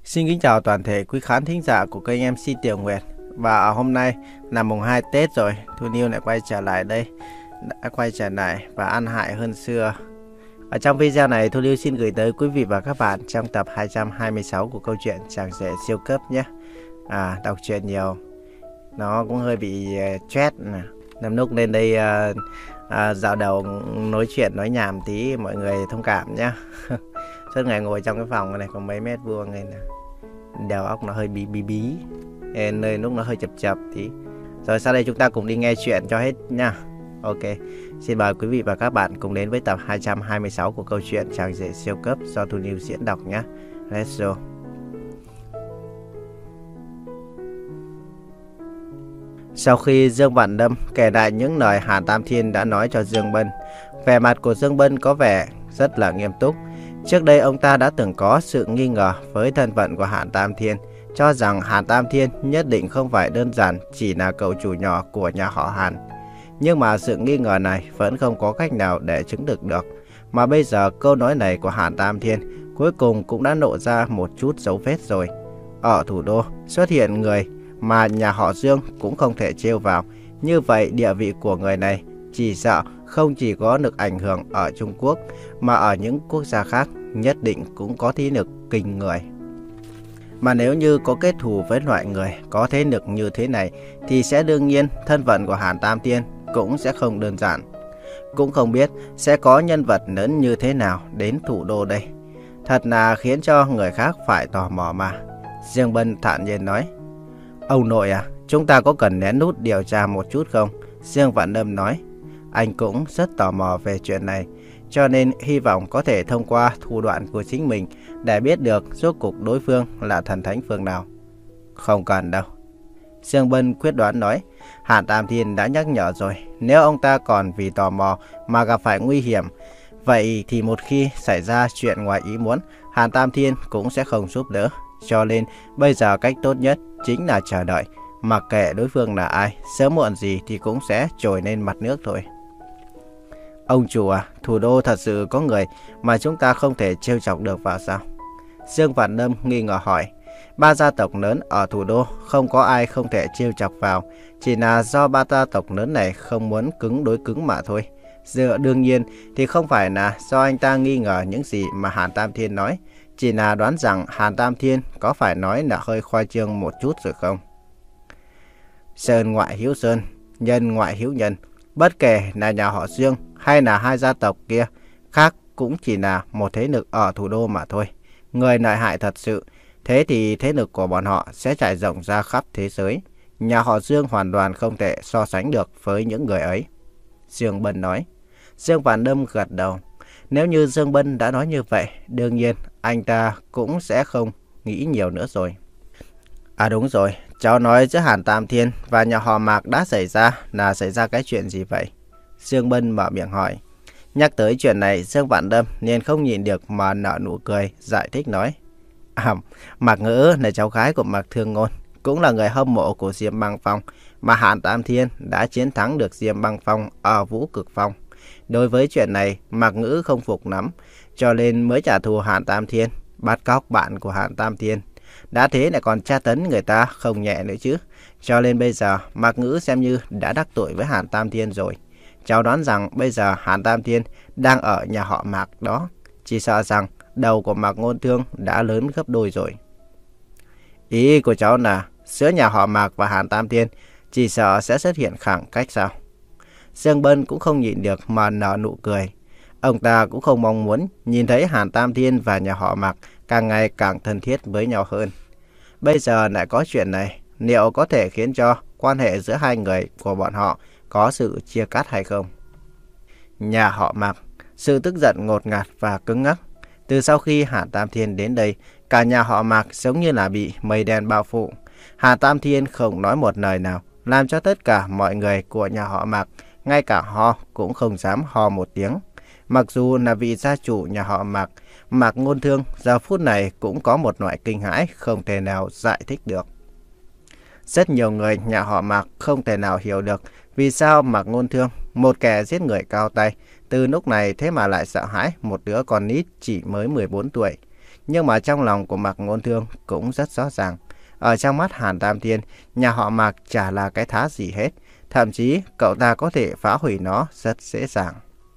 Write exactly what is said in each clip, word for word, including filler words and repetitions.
Xin kính chào toàn thể quý khán thính giả của kênh em xê Tiểu Nguyệt. Và hôm nay là mùng hai Tết rồi, Thu Niu lại quay trở lại đây, đã quay trở lại và ăn hại hơn xưa. Ở trong video này, Thu Niu xin gửi tới quý vị và các bạn trong tập hai trăm hai mươi sáu của câu chuyện Chàng rể siêu cấp nhé. À, đọc truyện nhiều, nó cũng hơi bị uh, stress, nằm lúc lên đây uh, uh, dạo đầu nói chuyện nói nhảm tí, mọi người thông cảm nhé. Suốt ngày ngồi trong cái phòng này có mấy mét vuông này nè, đầu óc nó hơi bí bí bí, nơi lúc nó hơi chập chập tí. Rồi sau đây chúng ta cùng đi nghe chuyện cho hết nha. Ok, xin mời quý vị và các bạn cùng đến với tập hai trăm hai mươi sáu của câu chuyện Chàng rể siêu cấp do Thu Niu diễn đọc nhé. Let's go. Sau khi Dương Vạn Đâm kể lại những lời Hàn Tam Thiên đã nói cho Dương Bân, vẻ mặt của Dương Bân có vẻ rất là nghiêm túc. Trước đây ông ta đã từng có sự nghi ngờ với thân phận của Hàn Tam Thiên, cho rằng Hàn Tam Thiên nhất định không phải đơn giản chỉ là cậu chủ nhỏ của nhà họ Hàn. Nhưng mà sự nghi ngờ này vẫn không có cách nào để chứng thực được. Mà bây giờ câu nói này của Hàn Tam Thiên cuối cùng cũng đã lộ ra một chút dấu vết rồi. Ở thủ đô xuất hiện người mà nhà họ Dương cũng không thể trêu vào. Như vậy địa vị của người này chỉ sợ không chỉ có lực ảnh hưởng ở Trung Quốc, mà ở những quốc gia khác nhất định cũng có thế lực kinh người. Mà nếu như có kết thù với loại người có thế lực như thế này, thì sẽ đương nhiên thân phận của Hàn Tam Thiên cũng sẽ không đơn giản. Cũng không biết sẽ có nhân vật lớn như thế nào đến thủ đô đây. Thật là khiến cho người khác phải tò mò mà. Dương Bân thản nhiên nói. Ông nội à, chúng ta có cần lén lút điều tra một chút không? Dương Vạn Đâm nói. Anh cũng rất tò mò về chuyện này, cho nên hy vọng có thể thông qua thủ đoạn của chính mình để biết được rốt cuộc đối phương là thần thánh phương nào. Không cần đâu. Dương Bân quyết đoán nói. Hàn Tam Thiên đã nhắc nhở rồi, nếu ông ta còn vì tò mò mà gặp phải nguy hiểm, vậy thì một khi xảy ra chuyện ngoài ý muốn, Hàn Tam Thiên cũng sẽ không giúp đỡ. Cho nên bây giờ cách tốt nhất chính là chờ đợi. Mặc kệ đối phương là ai, sớm muộn gì thì cũng sẽ trồi lên mặt nước thôi. Ông chủ à, thủ đô thật sự có người mà chúng ta không thể trêu chọc được vào sao? Dương Vạn Đâm nghi ngờ hỏi. Ba gia tộc lớn ở thủ đô không có ai không thể trêu chọc vào, chỉ là do ba gia tộc lớn này không muốn cứng đối cứng mà thôi. Dựa đương nhiên thì không phải là do anh ta nghi ngờ những gì mà Hàn Tam Thiên nói, chỉ là đoán rằng Hàn Tam Thiên có phải nói là hơi khoai trương một chút rồi không? Sơn ngoại hiếu sơn, nhân ngoại hiếu nhân. Bất kể là nhà họ Dương hay là hai gia tộc kia khác cũng chỉ là một thế lực ở thủ đô mà thôi. Người lợi hại thật sự, thế thì thế lực của bọn họ sẽ trải rộng ra khắp thế giới. Nhà họ Dương hoàn toàn không thể so sánh được với những người ấy. Dương Bân nói. Dương Vạn Đâm gật đầu. Nếu như Dương Bân đã nói như vậy, đương nhiên anh ta cũng sẽ không nghĩ nhiều nữa rồi. À đúng rồi, cháu nói giữa Hàn Tam Thiên và nhà họ Mạc đã xảy ra là xảy ra cái chuyện gì vậy? Dương Bân mở miệng hỏi. Nhắc tới chuyện này, Dương Vạn Đâm nên không nhìn được mà nở nụ cười, giải thích nói. À, Mạc Ngữ là cháu gái của Mạc Thương Ngôn, cũng là người hâm mộ của Diêm Băng Phong, mà Hàn Tam Thiên đã chiến thắng được Diêm Băng Phong ở Vũ Cực Phong. Đối với chuyện này, Mạc Ngữ không phục lắm, cho nên mới trả thù Hàn Tam Thiên, bắt cóc bạn của Hàn Tam Thiên. Đã thế lại còn tra tấn người ta không nhẹ nữa chứ. Cho nên bây giờ Mạc Ngữ xem như đã đắc tội với Hàn Tam Thiên rồi. Cháu đoán rằng bây giờ Hàn Tam Thiên đang ở nhà họ Mạc đó. Chỉ sợ rằng đầu của Mạc Ngôn Thương đã lớn gấp đôi rồi. Ý của cháu là giữa nhà họ Mạc và Hàn Tam Thiên chỉ sợ sẽ xuất hiện khoảng cách sao? Dương Bân cũng không nhịn được mà nở nụ cười. Ông ta cũng không mong muốn nhìn thấy Hàn Tam Thiên và nhà họ Mạc càng ngày càng thân thiết với nhau hơn. Bây giờ lại có chuyện này, liệu có thể khiến cho quan hệ giữa hai người của bọn họ có sự chia cắt hay không? Nhà họ Mạc, sự tức giận ngột ngạt và cứng ngắc. Từ sau khi Hàn Tam Thiên đến đây, cả nhà họ Mạc giống như là bị mây đen bao phủ. Hàn Tam Thiên không nói một lời nào, làm cho tất cả mọi người của nhà họ Mạc, ngay cả ho cũng không dám ho một tiếng. Mặc dù là vị gia chủ nhà họ Mạc, Mạc Ngôn Thương giờ phút này cũng có một loại kinh hãi không thể nào giải thích được. Rất nhiều người nhà họ Mạc không thể nào hiểu được vì sao Mạc Ngôn Thương, một kẻ giết người cao tay, từ lúc này thế mà lại sợ hãi một đứa con nít chỉ mới mười bốn tuổi. Nhưng mà trong lòng của Mạc Ngôn Thương cũng rất rõ ràng. Ở trong mắt Hàn Tam Thiên, nhà họ Mạc chả là cái thá gì hết. Thậm chí cậu ta có thể phá hủy nó rất dễ dàng.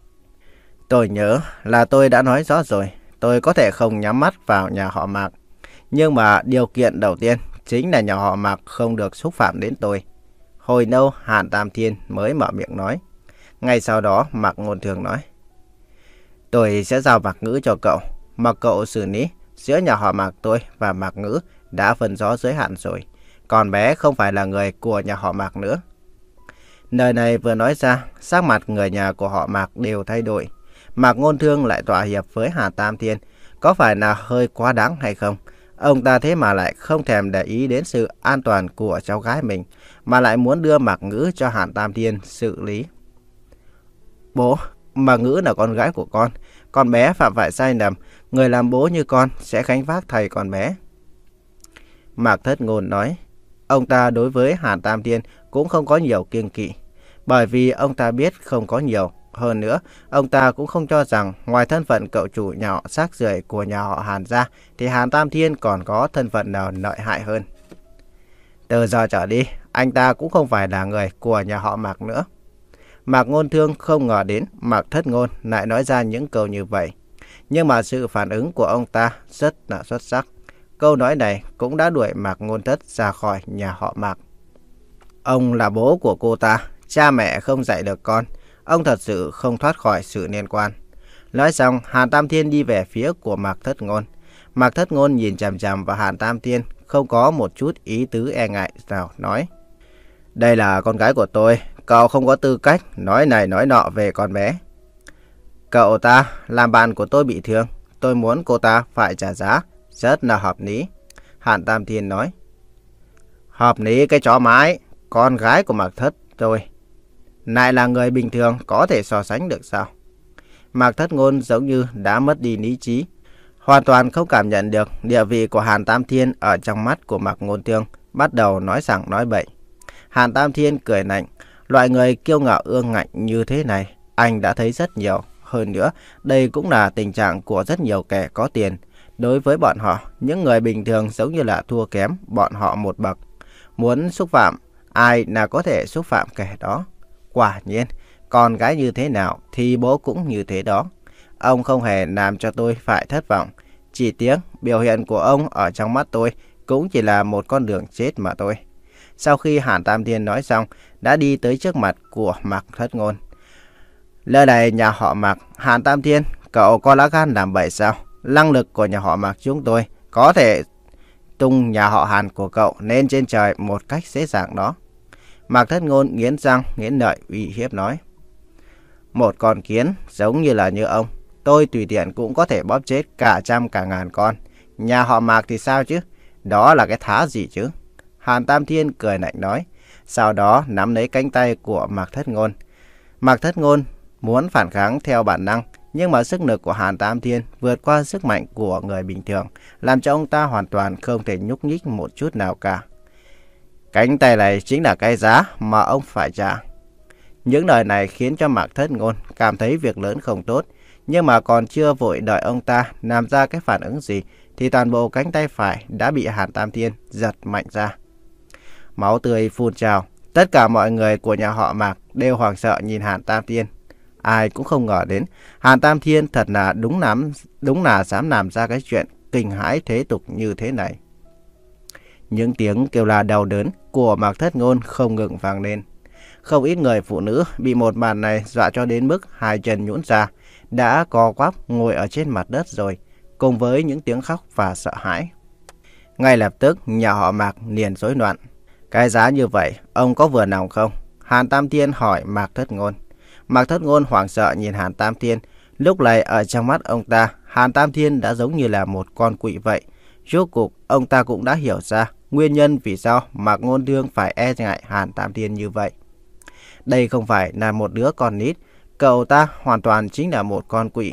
Tôi nhớ là tôi đã nói rõ rồi. Tôi có thể không nhắm mắt vào nhà họ Mạc. Nhưng mà điều kiện đầu tiên chính là nhà họ Mạc không được xúc phạm đến tôi. Hồi lâu Hàn Tam Thiên mới mở miệng nói. Ngay sau đó Mạc Ngôn Thương nói. Tôi sẽ giao Mạc Ngữ cho cậu. Mà cậu xử lý giữa nhà họ Mạc tôi và Mạc Ngữ đã phân rõ giới hạn rồi. Còn bé không phải là người của nhà họ Mạc nữa. Lời này vừa nói ra, sắc mặt người nhà của họ Mạc đều thay đổi. Mạc Ngôn Thương lại thỏa hiệp với Hàn Tam Thiên. Có phải là hơi quá đáng hay không? Ông ta thế mà lại không thèm để ý đến sự an toàn của cháu gái mình, mà lại muốn đưa Mạc Ngữ cho Hàn Tam Thiên xử lý. Bố, Mạc Ngữ là con gái của con. Con bé phạm phải sai lầm. Người làm bố như con sẽ gánh vác thầy con bé. Mạc Thất Ngôn nói. Ông ta đối với Hàn Tam Thiên cũng không có nhiều kiêng kỵ. Bởi vì ông ta biết không có nhiều. Hơn nữa, ông ta cũng không cho rằng ngoài thân phận cậu chủ nhà họ xác rưởi của nhà họ Hàn ra, thì Hàn Tam Thiên còn có thân phận nào lợi hại hơn. Từ giờ trở đi, anh ta cũng không phải là người của nhà họ Mạc nữa. Mạc Ngôn Thương không ngờ đến Mạc Thất Ngôn lại nói ra những câu như vậy. Nhưng mà sự phản ứng của ông ta rất là xuất sắc. Câu nói này cũng đã đuổi Mạc Ngôn Thất ra khỏi nhà họ Mạc. Ông là bố của cô ta, cha mẹ không dạy được con. Ông thật sự không thoát khỏi sự liên quan. Nói xong, Hàn Tam Thiên đi về phía của Mạc Thất Ngôn. Mạc Thất Ngôn nhìn chằm chằm vào Hàn Tam Thiên, không có một chút ý tứ e ngại nào, nói. Đây là con gái của tôi, cậu không có tư cách nói này nói nọ về con bé. Cậu ta làm bạn của tôi bị thương, tôi muốn cô ta phải trả giá, rất là hợp lý. Hàn Tam Thiên nói. Hợp lý cái chó mái, con gái của Mạc Thất tôi lại là người bình thường có thể so sánh được sao? Mạc Thất Ngôn giống như đã mất đi lý trí, hoàn toàn không cảm nhận được địa vị của Hàn Tam Thiên ở trong mắt của Mạc Ngôn Thương, bắt đầu nói sảng nói bậy. Hàn Tam Thiên cười lạnh, loại người kiêu ngạo ương ngạnh như thế này, anh đã thấy rất nhiều. Hơn nữa, đây cũng là tình trạng của rất nhiều kẻ có tiền. Đối với bọn họ, những người bình thường giống như là thua kém bọn họ một bậc. Muốn xúc phạm, ai là có thể xúc phạm kẻ đó. Quả nhiên, con gái như thế nào thì bố cũng như thế đó. Ông không hề làm cho tôi phải thất vọng. Chỉ tiếc, biểu hiện của ông ở trong mắt tôi cũng chỉ là một con đường chết mà thôi. Sau khi Hàn Tam Thiên nói xong, đã đi tới trước mặt của Mạc Thất Ngôn. Lời này nhà họ Mạc, Hàn Tam Thiên, cậu có lá gan làm bậy sao? Năng lực của nhà họ Mạc chúng tôi có thể tung nhà họ Hàn của cậu lên trên trời một cách dễ dàng đó. Mạc Thất Ngôn nghiến răng, nghiến lợi, uy hiếp nói. Một con kiến giống như là như ông, tôi tùy tiện cũng có thể bóp chết cả trăm cả ngàn con. Nhà họ Mạc thì sao chứ? Đó là cái thá gì chứ? Hàn Tam Thiên cười lạnh nói, sau đó nắm lấy cánh tay của Mạc Thất Ngôn. Mạc Thất Ngôn muốn phản kháng theo bản năng, nhưng mà sức lực của Hàn Tam Thiên vượt qua sức mạnh của người bình thường, làm cho ông ta hoàn toàn không thể nhúc nhích một chút nào cả. Cánh tay này chính là cái giá mà ông phải trả. Những lời này khiến cho Mạc Thất Ngôn cảm thấy việc lớn không tốt, nhưng mà còn chưa vội đợi ông ta làm ra cái phản ứng gì, thì toàn bộ cánh tay phải đã bị Hàn Tam Thiên giật mạnh ra. Máu tươi phun trào, tất cả mọi người của nhà họ Mạc đều hoảng sợ nhìn Hàn Tam Thiên. Ai cũng không ngờ đến Hàn Tam Thiên thật là đúng lắm, đúng là dám làm ra cái chuyện kinh hãi thế tục như thế này. Những tiếng kêu la đau đớn của Mạc Thất Ngôn không ngừng vang lên. Không ít người phụ nữ bị một màn này dọa cho đến mức hai chân nhũn ra, đã co quắp ngồi ở trên mặt đất rồi, cùng với những tiếng khóc và sợ hãi. Ngay lập tức nhà họ Mạc liền rối loạn. Cái giá như vậy, ông có vừa lòng không? Hàn Tam Thiên hỏi Mạc Thất Ngôn. Mạc Thất Ngôn hoảng sợ nhìn Hàn Tam Thiên. Lúc này ở trong mắt ông ta, Hàn Tam Thiên đã giống như là một con quỷ vậy. Rốt cuộc, ông ta cũng đã hiểu ra nguyên nhân vì sao Mạc Ngôn Thương phải e ngại Hàn Tam Thiên như vậy. Đây không phải là một đứa con nít, cậu ta hoàn toàn chính là một con quỷ.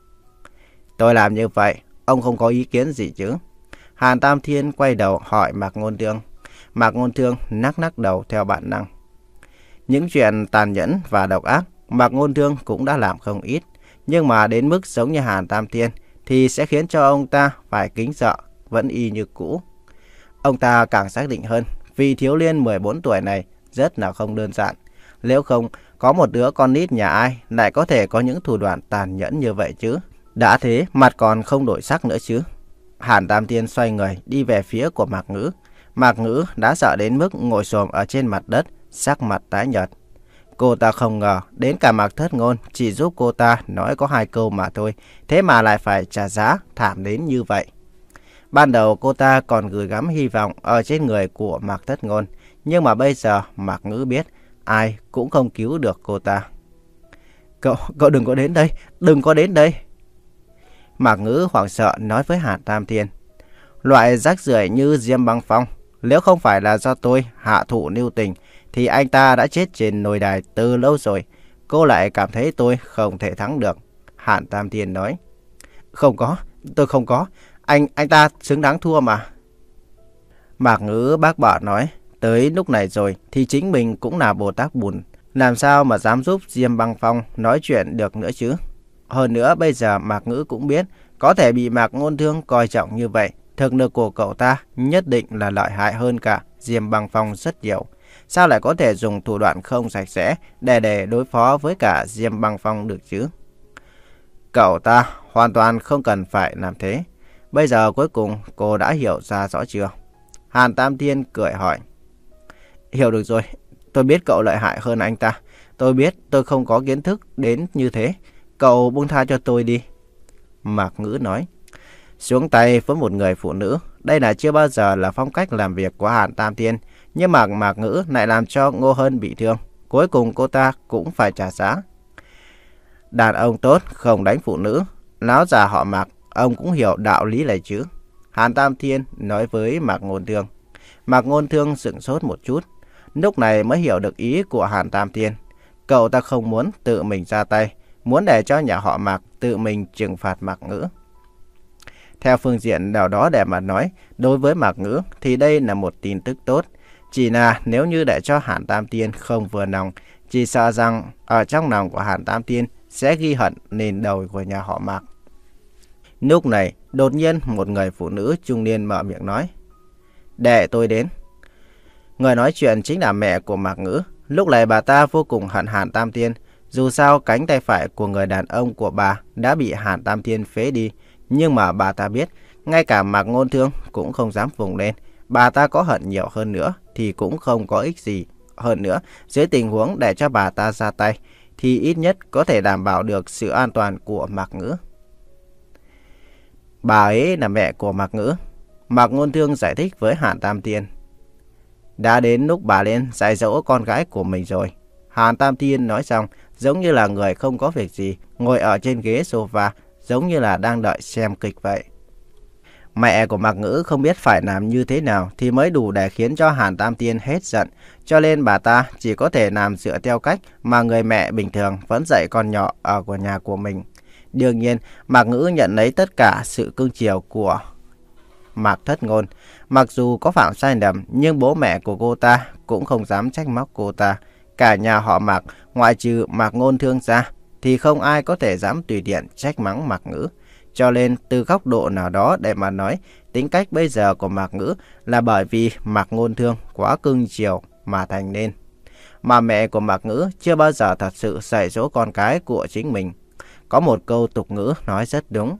Tôi làm như vậy, ông không có ý kiến gì chứ? Hàn Tam Thiên quay đầu hỏi Mạc Ngôn Thương. Mạc Ngôn Thương nắc nắc đầu theo bản năng. Những chuyện tàn nhẫn và độc ác, Mạc Ngôn Thương cũng đã làm không ít. Nhưng mà đến mức giống như Hàn Tam Thiên thì sẽ khiến cho ông ta phải kính sợ, vẫn y như cũ. Ông ta càng xác định hơn, vị thiếu niên mười bốn tuổi này rất là không đơn giản. Nếu không, có một đứa con nít nhà ai lại có thể có những thủ đoạn tàn nhẫn như vậy chứ? Đã thế, mặt còn không đổi sắc nữa chứ. Hàn Tam Thiên xoay người đi về phía của Mạc Ngữ. Mạc Ngữ đã sợ đến mức ngồi xổm ở trên mặt đất, sắc mặt tái nhợt. Cô ta không ngờ đến cả Mạc Thất Ngôn chỉ giúp cô ta nói có hai câu mà thôi, thế mà lại phải trả giá thảm đến như vậy. Ban đầu cô ta còn gửi gắm hy vọng ở trên người của Mạc Thất Ngôn, nhưng mà bây giờ Mạc Ngữ biết ai cũng không cứu được cô ta. Cậu, cậu đừng có đến đây, đừng có đến đây. Mạc Ngữ hoảng sợ nói với Hàn Tam Thiên. Loại rác rưởi như Diêm Băng Phong, nếu không phải là do tôi hạ thủ lưu tình, thì anh ta đã chết trên nồi đài từ lâu rồi. Cô lại cảm thấy tôi không thể thắng được. Hàn Tam Thiên nói. Không có, tôi không có. Anh anh ta xứng đáng thua mà. Mạc Ngữ bác bỏ nói. Tới lúc này rồi thì chính mình cũng là Bồ Tát Bùn. Làm sao mà dám giúp Diêm Băng Phong nói chuyện được nữa chứ? Hơn nữa bây giờ Mạc Ngữ cũng biết, có thể bị Mạc Ngôn Thương coi trọng như vậy, thực lực của cậu ta nhất định là lợi hại hơn cả Diêm Băng Phong rất nhiều. Sao lại có thể dùng thủ đoạn không sạch sẽ để để đối phó với cả Diêm Băng Phong được chứ? Cậu ta hoàn toàn không cần phải làm thế. Bây giờ cuối cùng cô đã hiểu ra rõ chưa? Hàn Tam Thiên cười hỏi. Hiểu được rồi, tôi biết cậu lợi hại hơn anh ta. Tôi biết tôi không có kiến thức đến như thế. Cậu buông tha cho tôi đi. Mạc Ngữ nói. Xuống tay với một người phụ nữ, đây là chưa bao giờ là phong cách làm việc của Hàn Tam Thiên. Nhưng mà Mạc Ngữ lại làm cho Ngô Hân bị thương. Cuối cùng cô ta cũng phải trả giá. Đàn ông tốt không đánh phụ nữ. Láo già họ Mạc, ông cũng hiểu đạo lý này chứ. Hàn Tam Thiên nói với Mạc Ngôn Thương. Mạc Ngôn Thương sửng sốt một chút. Lúc này mới hiểu được ý của Hàn Tam Thiên. Cậu ta không muốn tự mình ra tay, muốn để cho nhà họ Mạc tự mình trừng phạt Mạc Ngữ. Theo phương diện nào đó để mà nói, đối với Mạc Ngữ thì đây là một tin tức tốt. Chỉ là nếu như để cho Hàn Tam Thiên không vừa lòng, chỉ sợ rằng ở trong lòng của Hàn Tam Thiên sẽ ghi hận nền đầu của nhà họ Mạc. Lúc này, đột nhiên một người phụ nữ trung niên mở miệng nói. Để tôi đến. Người nói chuyện chính là mẹ của Mạc Ngữ. Lúc này bà ta vô cùng hận Hàn Tam Thiên. Dù sao cánh tay phải của người đàn ông của bà đã bị Hàn Tam Thiên phế đi. Nhưng mà bà ta biết, ngay cả Mạc Ngôn Thương cũng không dám vùng lên. Bà ta có hận nhiều hơn nữa thì cũng không có ích gì. Hơn nữa, dưới tình huống để cho bà ta ra tay, thì ít nhất có thể đảm bảo được sự an toàn của Mạc Ngữ. Bà ấy là mẹ của Mạc Ngữ. Mạc Ngôn Thương giải thích với Hàn Tam Thiên. Đã đến lúc bà lên dạy dỗ con gái của mình rồi. Hàn Tam Thiên nói xong, giống như là người không có việc gì, ngồi ở trên ghế sofa, giống như là đang đợi xem kịch vậy. Mẹ của Mạc Ngữ không biết phải làm như thế nào thì mới đủ để khiến cho Hàn Tam Thiên hết giận. Cho nên bà ta chỉ có thể làm dựa theo cách mà người mẹ bình thường vẫn dạy con nhỏ ở của nhà của mình. Đương nhiên, Mạc Ngữ nhận lấy tất cả sự cưng chiều của Mạc Thất Ngôn. Mặc dù có phạm sai lầm, nhưng bố mẹ của cô ta cũng không dám trách móc cô ta. Cả nhà họ Mạc, ngoại trừ Mạc Ngôn Thương ra, thì không ai có thể dám tùy tiện trách mắng Mạc Ngữ. Cho nên, từ góc độ nào đó để mà nói, tính cách bây giờ của Mạc Ngữ là bởi vì Mạc Ngôn Thương quá cưng chiều mà thành nên. Mà mẹ của Mạc Ngữ chưa bao giờ thật sự dạy dỗ con cái của chính mình. Có một câu tục ngữ nói rất đúng.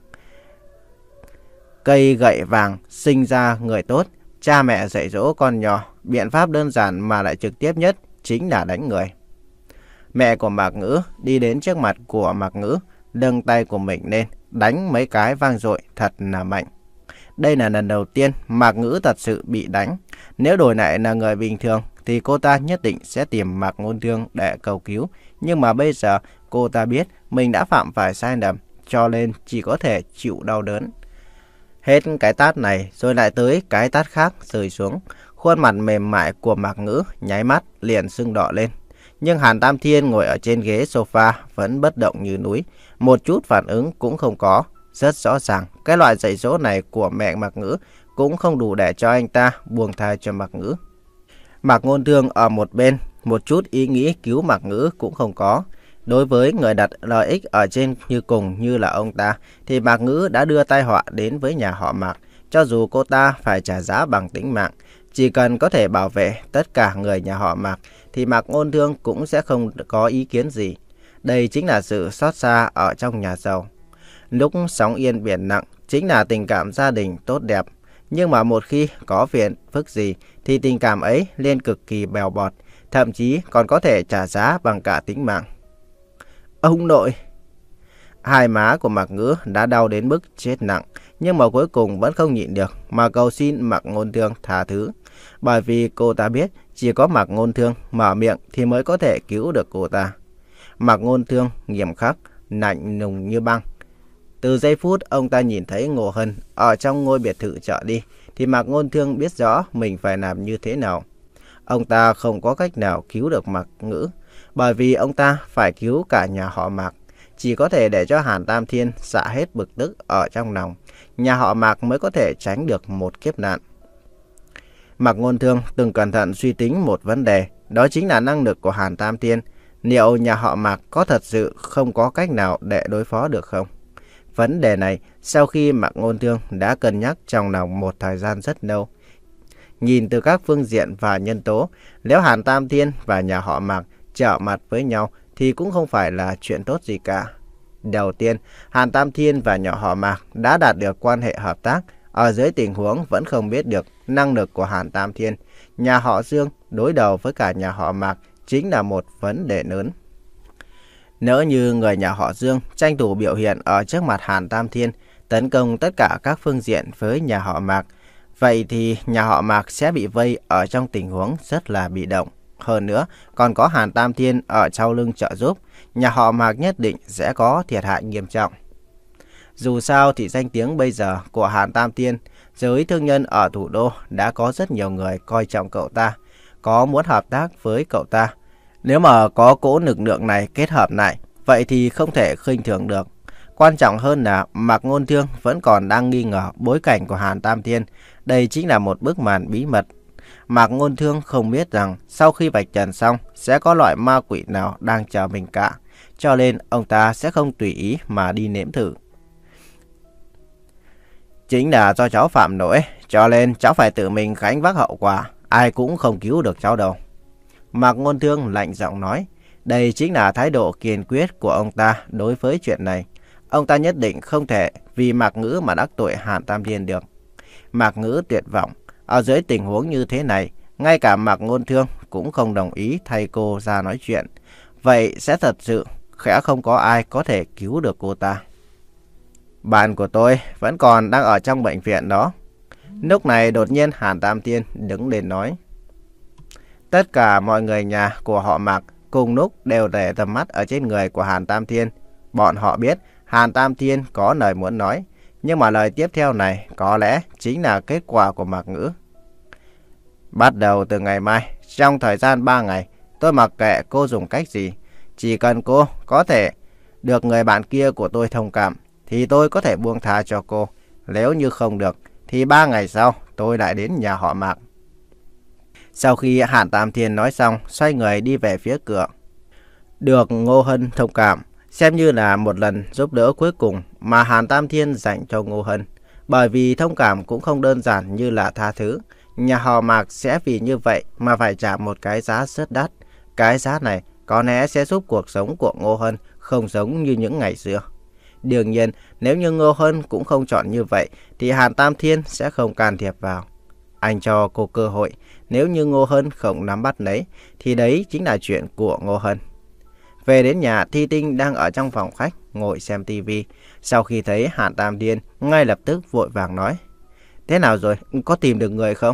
Cây gậy vàng sinh ra người tốt. Cha mẹ dạy dỗ con nhỏ, biện pháp đơn giản mà lại trực tiếp nhất chính là đánh người. Mẹ của Mạc Ngữ đi đến trước mặt của Mạc Ngữ, nâng tay của mình lên, đánh mấy cái vang dội thật là mạnh. Đây là lần đầu tiên Mạc Ngữ thật sự bị đánh. Nếu đổi lại là người bình thường thì cô ta nhất định sẽ tìm Mạc Ngôn Thương để cầu cứu. Nhưng mà bây giờ cô ta biết mình đã phạm phải sai lầm, cho nên chỉ có thể chịu đau đớn. Hết cái tát này rồi lại tới cái tát khác rơi xuống. Khuôn mặt mềm mại của Mạc Ngữ nháy mắt liền sưng đỏ lên. Nhưng Hàn Tam Thiên ngồi ở trên ghế sofa vẫn bất động như núi. Một chút phản ứng cũng không có. Rất rõ ràng cái loại dạy dỗ này của mẹ Mạc Ngữ cũng không đủ để cho anh ta buông tha cho Mạc Ngữ. Mạc Ngôn Thương ở một bên, một chút ý nghĩ cứu Mạc Ngữ cũng không có. Đối với người đặt lợi ích ở trên như cùng như là ông ta, thì Mạc Ngữ đã đưa tai họa đến với nhà họ Mạc. Cho dù cô ta phải trả giá bằng tính mạng, chỉ cần có thể bảo vệ tất cả người nhà họ Mạc, thì Mạc Ngôn Thương cũng sẽ không có ý kiến gì. Đây chính là sự xót xa ở trong nhà giàu. Lúc sóng yên biển lặng chính là tình cảm gia đình tốt đẹp. Nhưng mà một khi có phiền phức gì thì tình cảm ấy lên cực kỳ bèo bọt, thậm chí còn có thể trả giá bằng cả tính mạng. Ông nội! Hai má của Mạc Ngữ đã đau đến mức chết nặng, nhưng mà cuối cùng vẫn không nhịn được mà cầu xin Mạc Ngôn Thương tha thứ. Bởi vì cô ta biết chỉ có Mạc Ngôn Thương mở miệng thì mới có thể cứu được cô ta. Mạc Ngôn Thương nghiêm khắc, lạnh lùng như băng. Từ giây phút ông ta nhìn thấy Ngô Hân ở trong ngôi biệt thự trở đi, thì Mạc Ngôn Thương biết rõ mình phải làm như thế nào. Ông ta không có cách nào cứu được Mạc Ngữ, bởi vì ông ta phải cứu cả nhà họ Mạc. Chỉ có thể để cho Hàn Tam Thiên xả hết bực tức ở trong lòng, nhà họ Mạc mới có thể tránh được một kiếp nạn. Mạc Ngôn Thương từng cẩn thận suy tính một vấn đề, đó chính là năng lực của Hàn Tam Thiên. Liệu nhà họ Mạc có thật sự không có cách nào để đối phó được không? Vấn đề này sau khi Mạc Ngôn Thương đã cân nhắc trong lòng một thời gian rất lâu. Nhìn từ các phương diện và nhân tố, nếu Hàn Tam Thiên và nhà họ Mạc trở mặt với nhau thì cũng không phải là chuyện tốt gì cả. Đầu tiên, Hàn Tam Thiên và nhà họ Mạc đã đạt được quan hệ hợp tác, ở dưới tình huống vẫn không biết được năng lực của Hàn Tam Thiên. Nhà họ Dương đối đầu với cả nhà họ Mạc chính là một vấn đề lớn. Nếu như người nhà họ Dương tranh thủ biểu hiện ở trước mặt Hàn Tam Thiên, tấn công tất cả các phương diện với nhà họ Mạc, vậy thì nhà họ Mạc sẽ bị vây ở trong tình huống rất là bị động. Hơn nữa, còn có Hàn Tam Thiên ở sau lưng trợ giúp, nhà họ Mạc nhất định sẽ có thiệt hại nghiêm trọng. Dù sao thì danh tiếng bây giờ của Hàn Tam Thiên, giới thương nhân ở thủ đô đã có rất nhiều người coi trọng cậu ta, có muốn hợp tác với cậu ta. Nếu mà có cỗ lực lượng này kết hợp lại, vậy thì không thể khinh thường được. Quan trọng hơn là Mạc Ngôn Thương vẫn còn đang nghi ngờ bối cảnh của Hàn Tam Thiên. Đây chính là một bức màn bí mật. Mạc Ngôn Thương không biết rằng sau khi vạch trần xong sẽ có loại ma quỷ nào đang chờ mình cả. Cho nên ông ta sẽ không tùy ý mà đi nếm thử. Chính là do cháu phạm lỗi, cho nên cháu phải tự mình gánh vác hậu quả. Ai cũng không cứu được cháu đâu. Mạc Ngôn Thương lạnh giọng nói. Đây chính là thái độ kiên quyết của ông ta đối với chuyện này. Ông ta nhất định không thể vì Mạc Ngữ mà đắc tội Hàn Tam Thiên được. Mạc Ngữ tuyệt vọng. Ở dưới tình huống như thế này, ngay cả Mạc Ngôn Thương cũng không đồng ý thay cô ra nói chuyện. Vậy sẽ thật sự khẽ không có ai có thể cứu được cô ta. Bạn của tôi vẫn còn đang ở trong bệnh viện đó. Lúc này đột nhiên Hàn Tam Thiên đứng lên nói. Tất cả mọi người nhà của họ Mạc cùng lúc đều để tầm mắt ở trên người của Hàn Tam Thiên. Bọn họ biết Hàn Tam Thiên có lời muốn nói, nhưng mà lời tiếp theo này có lẽ chính là kết quả của Mạc Ngữ. Bắt đầu từ ngày mai, trong thời gian ba ngày, tôi mặc kệ cô dùng cách gì. Chỉ cần cô có thể được người bạn kia của tôi thông cảm, thì tôi có thể buông tha cho cô. Nếu như không được, thì ba ngày sau tôi lại đến nhà họ Mạc. Sau khi Hàn Tam Thiên nói xong, xoay người đi về phía cửa. Được Ngô Hân thông cảm, xem như là một lần giúp đỡ cuối cùng mà Hàn Tam Thiên dành cho Ngô Hân. Bởi vì thông cảm cũng không đơn giản như là tha thứ. Nhà họ Mạc sẽ vì như vậy mà phải trả một cái giá rất đắt. Cái giá này có lẽ sẽ giúp cuộc sống của Ngô Hân không giống như những ngày xưa. Đương nhiên, nếu như Ngô Hân cũng không chọn như vậy, thì Hàn Tam Thiên sẽ không can thiệp vào. Anh cho cô cơ hội, nếu như Ngô Hân không nắm bắt lấy, thì đấy chính là chuyện của Ngô Hân. Về đến nhà, Thi Tinh đang ở trong phòng khách, ngồi xem tivi. Sau khi thấy Hàn Tam Thiên, ngay lập tức vội vàng nói. Thế nào rồi, có tìm được người không?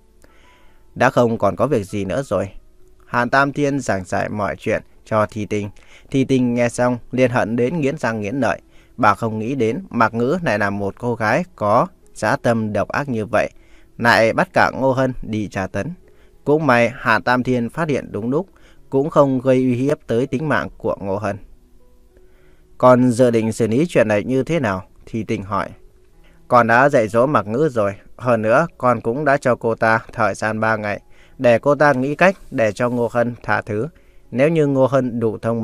Đã không còn có việc gì nữa rồi. Hàn Tam Thiên giảng giải mọi chuyện cho Thi Tinh. Thi Tinh nghe xong liền hận đến nghiến răng nghiến lợi. Bà không nghĩ đến Mạc Ngữ lại là một cô gái có dã tâm độc ác như vậy, lại bắt cả Ngô Hân đi tra tấn. Cũng may Hàn Tam Thiên phát hiện đúng lúc, cũng không gây uy hiếp tới tính mạng của Ngô Hân. Còn dự định xử lý chuyện này như thế nào? Thi Tinh hỏi. Con đã dạy dỗ Mạc Ngữ rồi. Hơn nữa, con cũng đã cho cô ta thời gian ba ngày để cô ta nghĩ cách để cho Ngô Hân tha thứ. Nếu như Ngô Hân đủ thông minh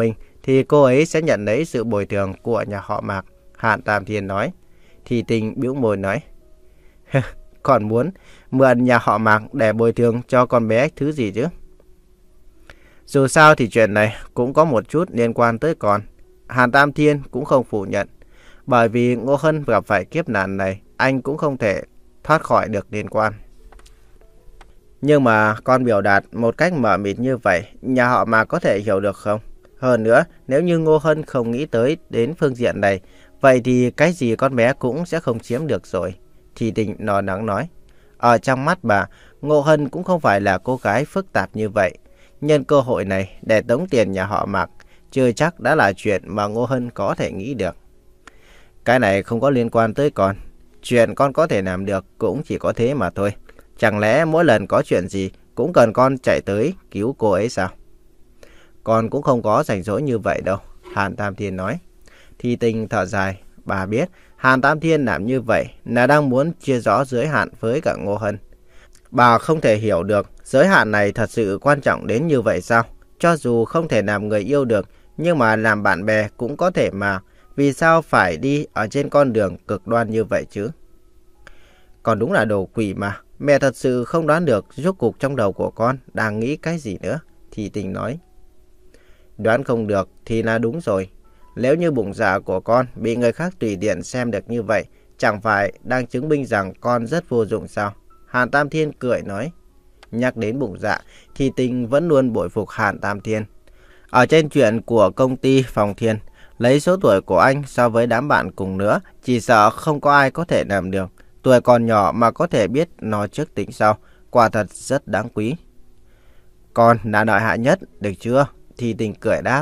thì cô ấy sẽ nhận lấy sự bồi thường của nhà họ Mạc, Hàn Tam Thiên nói. Thì Tình bĩu môi nói, còn muốn mượn nhà họ Mạc để bồi thường cho con bé thứ gì chứ? Dù sao thì chuyện này cũng có một chút liên quan tới con. Hàn Tam Thiên cũng không phủ nhận. Bởi vì Ngô Hân gặp phải kiếp nạn này, anh cũng không thể thoát khỏi được liên quan. Nhưng mà con biểu đạt một cách mờ mịt như vậy, nhà họ Mạc có thể hiểu được không? Hơn nữa, nếu như Ngô Hân không nghĩ tới đến phương diện này, vậy thì cái gì con bé cũng sẽ không chiếm được rồi. Thì Tình nó nắng nói. Ở trong mắt bà, Ngô Hân cũng không phải là cô gái phức tạp như vậy. Nhân cơ hội này để tống tiền nhà họ Mạc, chưa chắc đã là chuyện mà Ngô Hân có thể nghĩ được. Cái này không có liên quan tới con. Chuyện con có thể làm được cũng chỉ có thế mà thôi. Chẳng lẽ mỗi lần có chuyện gì cũng cần con chạy tới cứu cô ấy sao? Con cũng không có rảnh rỗi như vậy đâu, Hàn Tam Thiên nói. Thì Tình thở dài, bà biết Hàn Tam Thiên làm như vậy là đang muốn chia rõ giới hạn với cả Ngô Hân. Bà không thể hiểu được giới hạn này thật sự quan trọng đến như vậy sao? Cho dù không thể làm người yêu được, nhưng mà làm bạn bè cũng có thể mà. Vì sao phải đi ở trên con đường cực đoan như vậy chứ? Còn đúng là đồ quỷ mà. Mẹ thật sự không đoán được rốt cuộc trong đầu của con đang nghĩ cái gì nữa. Thì Tình nói. Đoán không được thì là đúng rồi. Nếu như bụng dạ của con bị người khác tùy tiện xem được như vậy, chẳng phải đang chứng minh rằng con rất vô dụng sao? Hàn Tam Thiên cười nói. Nhắc đến bụng dạ thì Tình vẫn luôn bội phục Hàn Tam Thiên. Ở trên chuyện của công ty Phòng Thiên, lấy số tuổi của anh so với đám bạn cùng nữa, chỉ sợ không có ai có thể làm được. Tuổi còn nhỏ mà có thể biết nó trước tính sau, quả thật rất đáng quý. Con là lợi hại nhất, được chưa? Thì Tình cười đáp.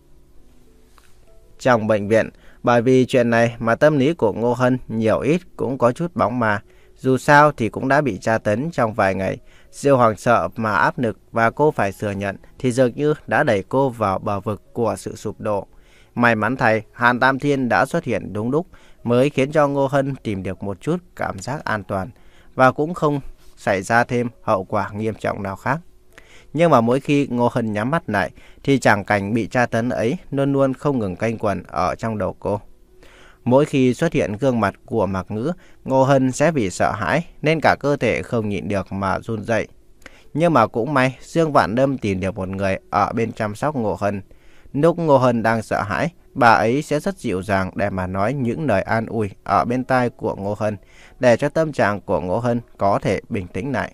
Trong bệnh viện, bởi vì chuyện này mà tâm lý của Ngô Hân nhiều ít cũng có chút bóng ma. Dù sao thì cũng đã bị tra tấn trong vài ngày. Siêu hoảng sợ mà áp lực và cô phải thừa nhận thì dường như đã đẩy cô vào bờ vực của sự sụp đổ. May mắn thay, Hàn Tam Thiên đã xuất hiện đúng lúc mới khiến cho Ngô Hân tìm được một chút cảm giác an toàn và cũng không xảy ra thêm hậu quả nghiêm trọng nào khác. Nhưng mà mỗi khi Ngô Hân nhắm mắt lại thì tràng cảnh bị tra tấn ấy luôn luôn không ngừng quanh quẩn ở trong đầu cô. Mỗi khi xuất hiện gương mặt của Mạc Ngữ, Ngô Hân sẽ vì sợ hãi nên cả cơ thể không nhịn được mà run rẩy. Nhưng mà cũng may Dương Vạn Đâm tìm được một người ở bên chăm sóc Ngô Hân. Lúc Ngô Hân đang sợ hãi, bà ấy sẽ rất dịu dàng để mà nói những lời an ủi ở bên tai của Ngô Hân, để cho tâm trạng của Ngô Hân có thể bình tĩnh lại.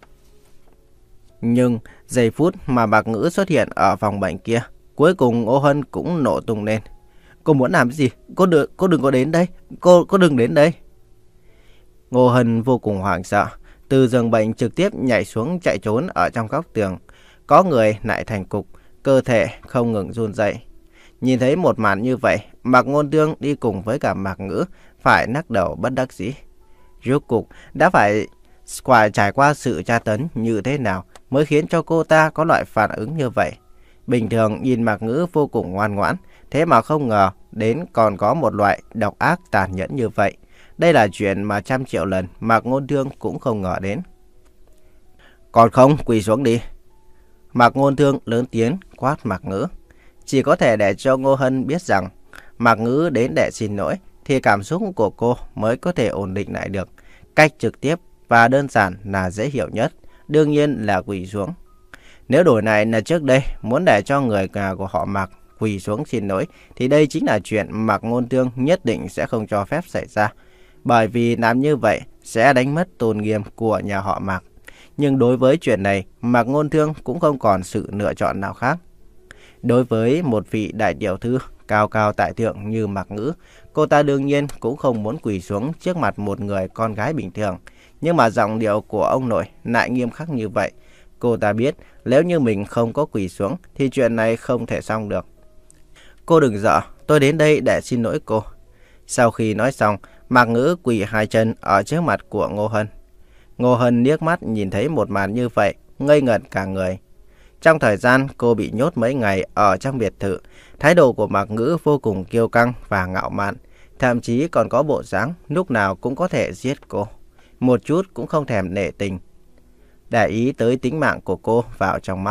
Nhưng giây phút mà Mạc Ngữ xuất hiện ở phòng bệnh kia, cuối cùng Ngô Hân cũng nổ tung lên. Cô muốn làm gì? Cô đừng, cô đừng có đến đây. Cô, cô đừng đến đây. Ngô Hân vô cùng hoảng sợ, từ giường bệnh trực tiếp nhảy xuống chạy trốn ở trong góc tường. Có người lại thành cục, cơ thể không ngừng run rẩy. Nhìn thấy một màn như vậy, Mạc Ngôn Tương đi cùng với cả Mạc Ngữ phải lắc đầu bất đắc dĩ. Rốt cuộc đã phải trải qua sự tra tấn như thế nào mới khiến cho cô ta có loại phản ứng như vậy. Bình thường nhìn Mạc Ngữ vô cùng ngoan ngoãn, thế mà không ngờ đến còn có một loại độc ác tàn nhẫn như vậy. Đây là chuyện mà trăm triệu lần Mạc Ngôn Thương cũng không ngờ đến. Còn không, quỳ xuống đi. Mạc Ngôn Thương lớn tiếng quát Mạc Ngữ. Chỉ có thể để cho Ngô Hân biết rằng Mạc Ngữ đến để xin lỗi thì cảm xúc của cô mới có thể ổn định lại được. Cách trực tiếp và đơn giản là dễ hiểu nhất, đương nhiên là quỳ xuống. Nếu đổi này là trước đây muốn để cho người nhà của họ Mạc quỳ xuống xin lỗi thì đây chính là chuyện Mạc Ngôn Thương nhất định sẽ không cho phép xảy ra. Bởi vì làm như vậy sẽ đánh mất tôn nghiêm của nhà họ Mạc. Nhưng đối với chuyện này, Mạc Ngôn Thương cũng không còn sự lựa chọn nào khác. Đối với một vị đại tiểu thư cao cao tại thượng như Mạc Ngữ, cô ta đương nhiên cũng không muốn quỳ xuống trước mặt một người con gái bình thường. Nhưng mà giọng điệu của ông nội lại nghiêm khắc như vậy. Cô ta biết nếu như mình không có quỳ xuống thì chuyện này không thể xong được. Cô đừng sợ, tôi đến đây để xin lỗi cô. Sau khi nói xong, Mạc Ngữ quỳ hai chân ở trước mặt của Ngô Hân. Ngô Hân liếc mắt nhìn thấy một màn như vậy, ngây ngẩn cả người. Trong thời gian cô bị nhốt mấy ngày ở trong biệt thự, thái độ của Mạc Ngữ vô cùng kiêu căng và ngạo mạn, thậm chí còn có bộ dáng lúc nào cũng có thể giết cô, một chút cũng không thèm nể tình. Để ý tới tính mạng của cô vào trong mắt,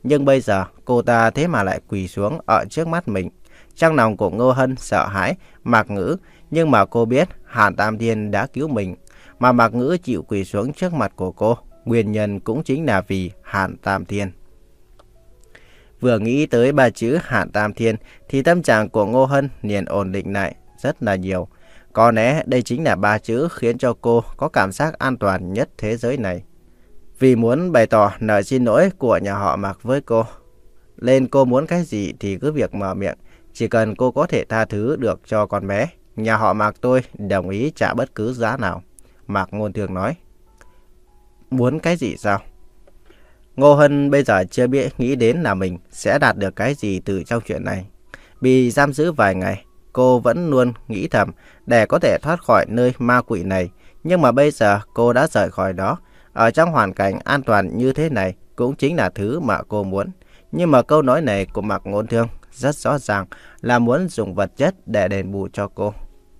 Nhưng bây giờ cô ta thế mà lại quỳ xuống ở trước mắt mình. Trong lòng của Ngô Hân sợ hãi Mạc Ngữ, nhưng mà cô biết Hàn Tam Thiên đã cứu mình. Mà Mạc Ngữ chịu quỳ xuống trước mặt của cô, nguyên nhân cũng chính là vì Hàn Tam Thiên. Vừa nghĩ tới ba chữ Hàn Tam Thiên thì tâm trạng của Ngô Hân liền ổn định lại rất là nhiều. Có lẽ đây chính là ba chữ khiến cho cô có cảm giác an toàn nhất thế giới này. Vì muốn bày tỏ lời xin lỗi của nhà họ Mạc với cô, nên cô muốn cái gì thì cứ việc mở miệng. Chỉ cần cô có thể tha thứ được cho con bé, nhà họ Mạc tôi đồng ý trả bất cứ giá nào. Mạc Ngôn Thương nói. Muốn cái gì sao? Ngô Hân bây giờ chưa biết nghĩ đến là mình sẽ đạt được cái gì từ trong chuyện này. Bị giam giữ vài ngày, cô vẫn luôn nghĩ thầm để có thể thoát khỏi nơi ma quỷ này. Nhưng mà bây giờ cô đã rời khỏi đó. Ở trong hoàn cảnh an toàn như thế này cũng chính là thứ mà cô muốn. Nhưng mà câu nói này của Mạc Ngôn Thương rất rõ ràng là muốn dùng vật chất để đền bù cho cô.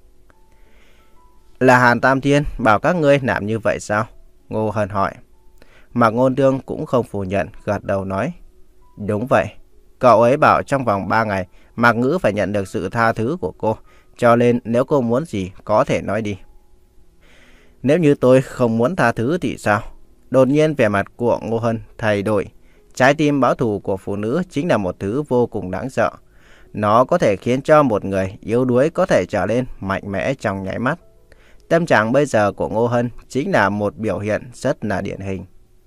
Là Hàn Tam Thiên bảo các ngươi làm như vậy sao? Ngô Hân hỏi. Mạc Ngôn Thương cũng không phủ nhận, gật đầu nói. Đúng vậy. Cậu ấy bảo trong vòng ba ngày Mạc Ngữ phải nhận được sự tha thứ của cô. Cho nên nếu cô muốn gì có thể nói đi. Nếu như tôi không muốn tha thứ thì sao? Đột nhiên vẻ mặt của Ngô Hân thay đổi. Trái tim báo thù của phụ nữ chính là một thứ vô cùng đáng sợ. Nó có thể khiến cho một người yếu đuối có thể trở nên mạnh mẽ trong nháy mắt. Tâm trạng bây giờ của Ngô Hân chính là một biểu hiện rất là điển hình.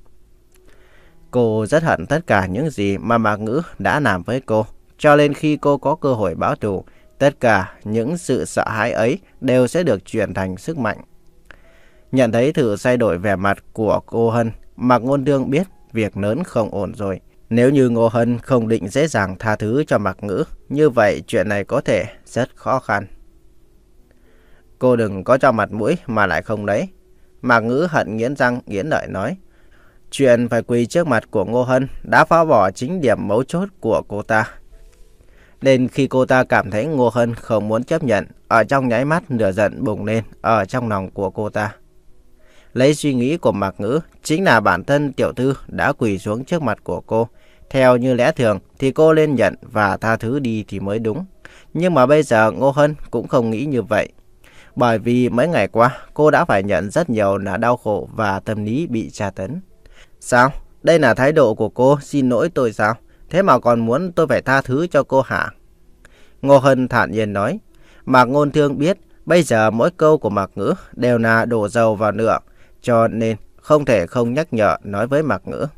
Cô rất hận tất cả những gì mà Mạc Ngữ đã làm với cô. Cho nên khi cô có cơ hội báo thù, tất cả những sự sợ hãi ấy đều sẽ được chuyển thành sức mạnh. Nhận thấy thử thay đổi vẻ mặt của cô Hân, Mạc Ngôn Thương biết việc lớn không ổn rồi. Nếu như Ngô Hân không định dễ dàng tha thứ cho Mạc Ngữ, như vậy chuyện này có thể rất khó khăn. Cô đừng có cho mặt mũi mà lại không lấy. Mạc Ngữ hận nghiến răng nghiến lợi nói. Chuyện phải quỳ trước mặt của Ngô Hân đã phá bỏ chính điểm mấu chốt của cô ta. Nên khi cô ta cảm thấy Ngô Hân không muốn chấp nhận, ở trong nháy mắt lửa giận bùng lên ở trong lòng của cô ta. Lấy suy nghĩ của Mạc Ngữ, chính là bản thân tiểu thư đã quỳ xuống trước mặt của cô. Theo như lẽ thường thì cô nên nhận và tha thứ đi thì mới đúng. Nhưng mà bây giờ Ngô Hân cũng không nghĩ như vậy. Bởi vì mấy ngày qua cô đã phải nhận rất nhiều là đau khổ và tâm lý bị tra tấn. Sao? Đây là thái độ của cô xin lỗi tôi sao? Thế mà còn muốn tôi phải tha thứ cho cô hả? Ngô Hân thản nhiên nói. Mạc Ngôn Thương biết bây giờ mỗi câu của Mạc Ngữ đều là đổ dầu vào lửa, cho nên không thể không nhắc nhở nói với Mạc Ngữ.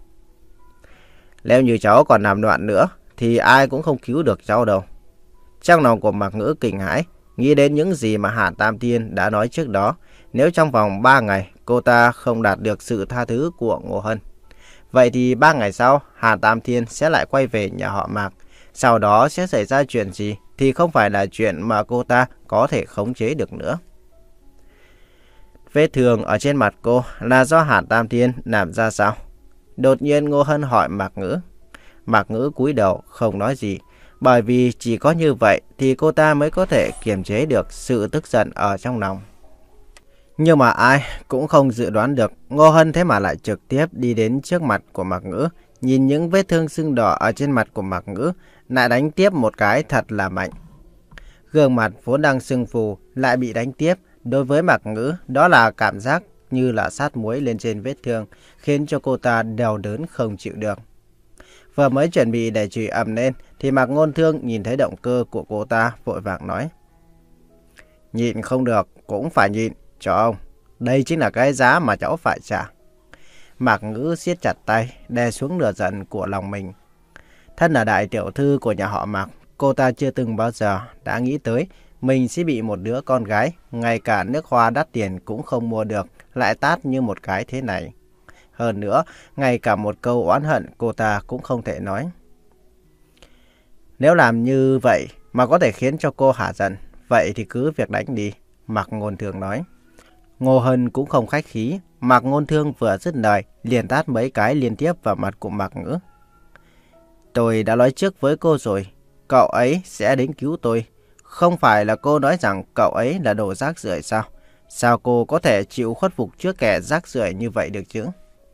Nếu như cháu còn làm loạn nữa thì ai cũng không cứu được cháu đâu. Trong lòng của Mạc Ngữ kinh hãi, nghĩ đến những gì mà Hàn Tam Thiên đã nói trước đó. Nếu trong vòng ba ngày cô ta không đạt được sự tha thứ của Ngô Hân, vậy thì ba ngày sau Hàn Tam Thiên sẽ lại quay về nhà họ Mạc. Sau đó sẽ xảy ra chuyện gì thì không phải là chuyện mà cô ta có thể khống chế được nữa. Vết thương ở trên mặt cô là do Hàn Tam Thiên làm ra sao? Đột nhiên Ngô Hân hỏi Mạc Ngữ. Mạc Ngữ cúi đầu không nói gì. Bởi vì chỉ có như vậy thì cô ta mới có thể kiềm chế được sự tức giận ở trong lòng. Nhưng mà ai cũng không dự đoán được Ngô Hân thế mà lại trực tiếp đi đến trước mặt của Mạc Ngữ. Nhìn những vết thương sưng đỏ ở trên mặt của Mạc Ngữ, lại đánh tiếp một cái thật là mạnh. Gương mặt vốn đang sưng phù lại bị đánh tiếp. Đối với Mạc Ngữ, đó là cảm giác như là sát muối lên trên vết thương, khiến cho cô ta đau đớn không chịu được. Vừa mới chuẩn bị để chửi ầm lên thì Mạc Ngôn Thương nhìn thấy động cơ của cô ta, vội vàng nói. Nhịn không được cũng phải nhịn cho ông. Đây chính là cái giá mà cháu phải trả. Mạc Ngữ siết chặt tay, đè xuống lửa giận của lòng mình. Thân là đại tiểu thư của nhà họ Mạc, cô ta chưa từng bao giờ đã nghĩ tới mình sẽ bị một đứa con gái, ngay cả nước hoa đắt tiền cũng không mua được, lại tát như một cái thế này. Hơn nữa, ngay cả một câu oán hận cô ta cũng không thể nói. Nếu làm như vậy mà có thể khiến cho cô hả giận, vậy thì cứ việc đánh đi, Mạc Ngôn Thương nói. Ngô Hân cũng không khách khí, Mạc Ngôn Thương vừa dứt lời, liền tát mấy cái liên tiếp vào mặt của Mạc Ngữ. Tôi đã nói trước với cô rồi, cậu ấy sẽ đến cứu tôi. Không phải là cô nói rằng cậu ấy là đồ rác rưởi sao? Sao cô có thể chịu khuất phục trước kẻ rác rưởi như vậy được chứ?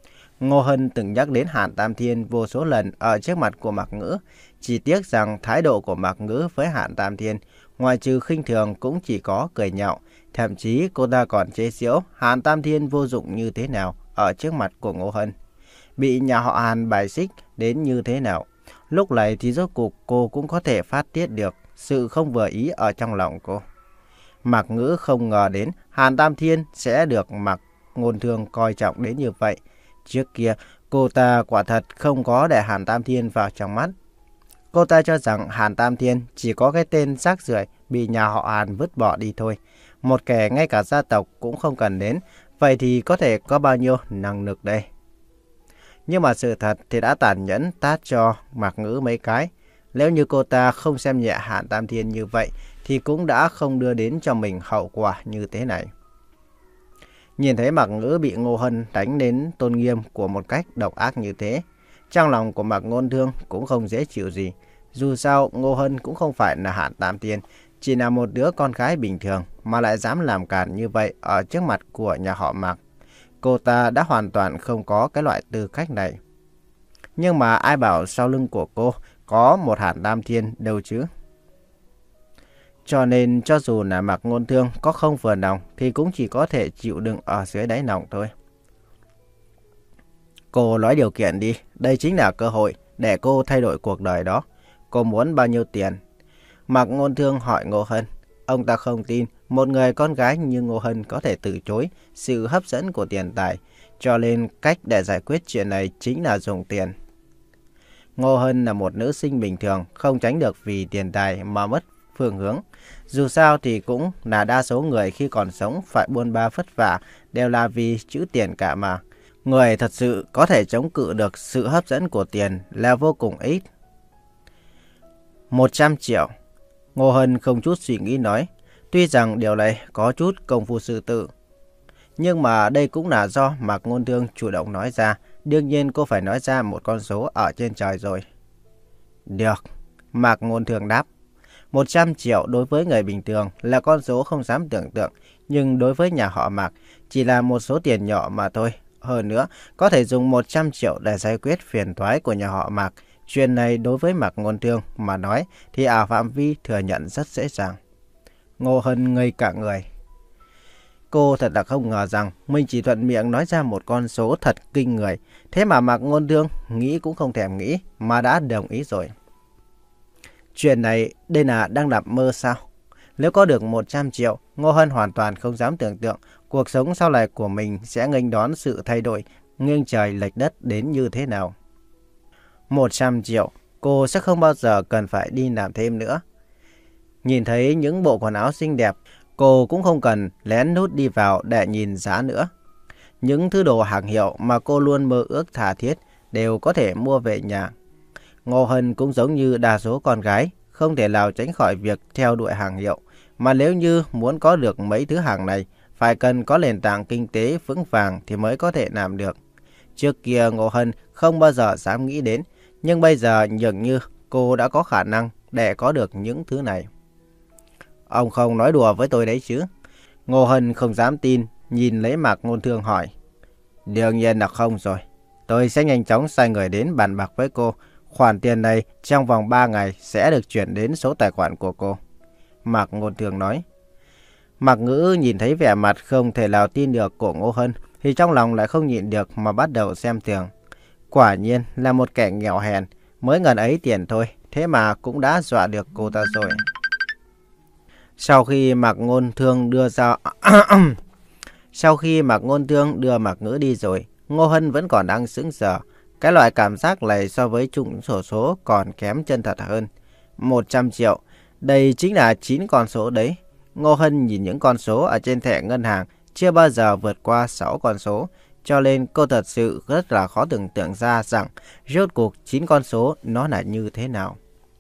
Ngô Hân từng nhắc đến Hàn Tam Thiên vô số lần ở trước mặt của Mạc Ngữ. Chỉ tiếc rằng thái độ của Mạc Ngữ với Hàn Tam Thiên, ngoài trừ khinh thường cũng chỉ có cười nhạo. Thậm chí cô ta còn chế giễu Hàn Tam Thiên vô dụng như thế nào ở trước mặt của Ngô Hân. Bị nhà họ Hàn bài xích đến như thế nào. Lúc này thì rốt cuộc cô cũng có thể phát tiết được sự không vừa ý ở trong lòng cô. Mạc Ngữ không ngờ đến Hàn Tam Thiên sẽ được Mạc Ngôn Thương coi trọng đến như vậy. Trước kia, cô ta quả thật không có để Hàn Tam Thiên vào trong mắt. Cô ta cho rằng Hàn Tam Thiên chỉ có cái tên rác rưởi bị nhà họ Hàn vứt bỏ đi thôi. Một kẻ ngay cả gia tộc cũng không cần đến, vậy thì có thể có bao nhiêu năng lực đây? Nhưng mà sự thật thì đã tàn nhẫn tát cho Mạc Ngữ mấy cái. Nếu như cô ta không xem nhẹ Hàn Tam Thiên như vậy, thì cũng đã không đưa đến cho mình hậu quả như thế này. Nhìn thấy Mạc Ngữ bị Ngô Hân đánh đến tôn nghiêm của một cách độc ác như thế, trong lòng của Mạc Ngôn Thương cũng không dễ chịu gì. Dù sao, Ngô Hân cũng không phải là Hàn Tam Thiên, chỉ là một đứa con gái bình thường mà lại dám làm cản như vậy ở trước mặt của nhà họ Mạc. Cô ta đã hoàn toàn không có cái loại tư cách này. Nhưng mà ai bảo sau lưng của cô có một Hàn Tam Thiên đâu chứ? Cho nên cho dù là Mạc Ngôn Thương có không vừa lòng thì cũng chỉ có thể chịu đựng ở dưới đáy lòng thôi. Cô nói điều kiện đi, đây chính là cơ hội để cô thay đổi cuộc đời đó. Cô muốn bao nhiêu tiền? Mạc Ngôn Thương hỏi Ngô Hân. Ông ta không tin một người con gái như Ngô Hân có thể từ chối sự hấp dẫn của tiền tài, cho nên cách để giải quyết chuyện này chính là dùng tiền. Ngô Hân là một nữ sinh bình thường, không tránh được vì tiền tài mà mất phương hướng. Dù sao thì cũng là đa số người khi còn sống phải buôn ba vất vả đều là vì chữ tiền cả mà. Người thật sự có thể chống cự được sự hấp dẫn của tiền là vô cùng ít. một trăm triệu. Ngô Hân không chút suy nghĩ nói. Tuy rằng điều này có chút công phu sư tử, nhưng mà đây cũng là do Mạc Ngôn Thương chủ động nói ra. Đương nhiên cô phải nói ra một con số ở trên trời rồi. Được, Mạc Ngôn Thương đáp. một trăm triệu đối với người bình thường là con số không dám tưởng tượng, nhưng đối với nhà họ Mạc chỉ là một số tiền nhỏ mà thôi. Hơn nữa, có thể dùng một trăm triệu để giải quyết phiền toái của nhà họ Mạc. Chuyện này đối với Mạc Ngôn Thương mà nói thì ở phạm vi thừa nhận rất dễ dàng. Ngô Hân ngây cả người. Cô thật là không ngờ rằng mình chỉ thuận miệng nói ra một con số thật kinh người. Thế mà Mạc Ngôn Thương nghĩ cũng không thèm nghĩ mà đã đồng ý rồi. Chuyện này đây là đang nằm mơ sao? Nếu có được một trăm triệu, Ngô Hân hoàn toàn không dám tưởng tượng cuộc sống sau này của mình sẽ nghênh đón sự thay đổi nghiêng trời lệch đất đến như thế nào. một trăm triệu, cô sẽ không bao giờ cần phải đi làm thêm nữa. Nhìn thấy những bộ quần áo xinh đẹp, cô cũng không cần lén lút đi vào để nhìn giá nữa. Những thứ đồ hàng hiệu mà cô luôn mơ ước tha thiết đều có thể mua về nhà. Ngô Hân cũng giống như đa số con gái, không thể nào tránh khỏi việc theo đuổi hàng hiệu. Mà nếu như muốn có được mấy thứ hàng này, phải cần có nền tảng kinh tế vững vàng thì mới có thể làm được. Trước kia Ngô Hân không bao giờ dám nghĩ đến, nhưng bây giờ dường như cô đã có khả năng để có được những thứ này. Ông không nói đùa với tôi đấy chứ? Ngô Hân không dám tin, nhìn lấy Mạc Ngôn Thương hỏi. Đương nhiên là không rồi. Tôi sẽ nhanh chóng sai người đến bàn bạc với cô. Khoản tiền này trong vòng ba ngày sẽ được chuyển đến số tài khoản của cô. Mạc Ngôn Thương nói. Mạc Ngữ nhìn thấy vẻ mặt không thể nào tin được của Ngô Hân thì trong lòng lại không nhịn được mà bắt đầu xem thường. Quả nhiên là một kẻ nghèo hèn, mới ngần ấy tiền thôi, thế mà cũng đã dọa được cô ta rồi. Sau khi Mạc Ngôn Thương đưa ra Sau khi Mạc Ngôn Thương đưa Mạc Ngữ đi rồi, Ngô Hân vẫn còn đang sững sờ. Cái loại cảm giác này so với trúng xổ số còn kém chân thật hơn. một trăm triệu, đây chính là chín con số đấy. Ngô Hân nhìn những con số ở trên thẻ ngân hàng chưa bao giờ vượt qua sáu con số, cho nên cô thật sự rất là khó tưởng tượng ra rằng rốt cuộc chín con số nó là như thế nào.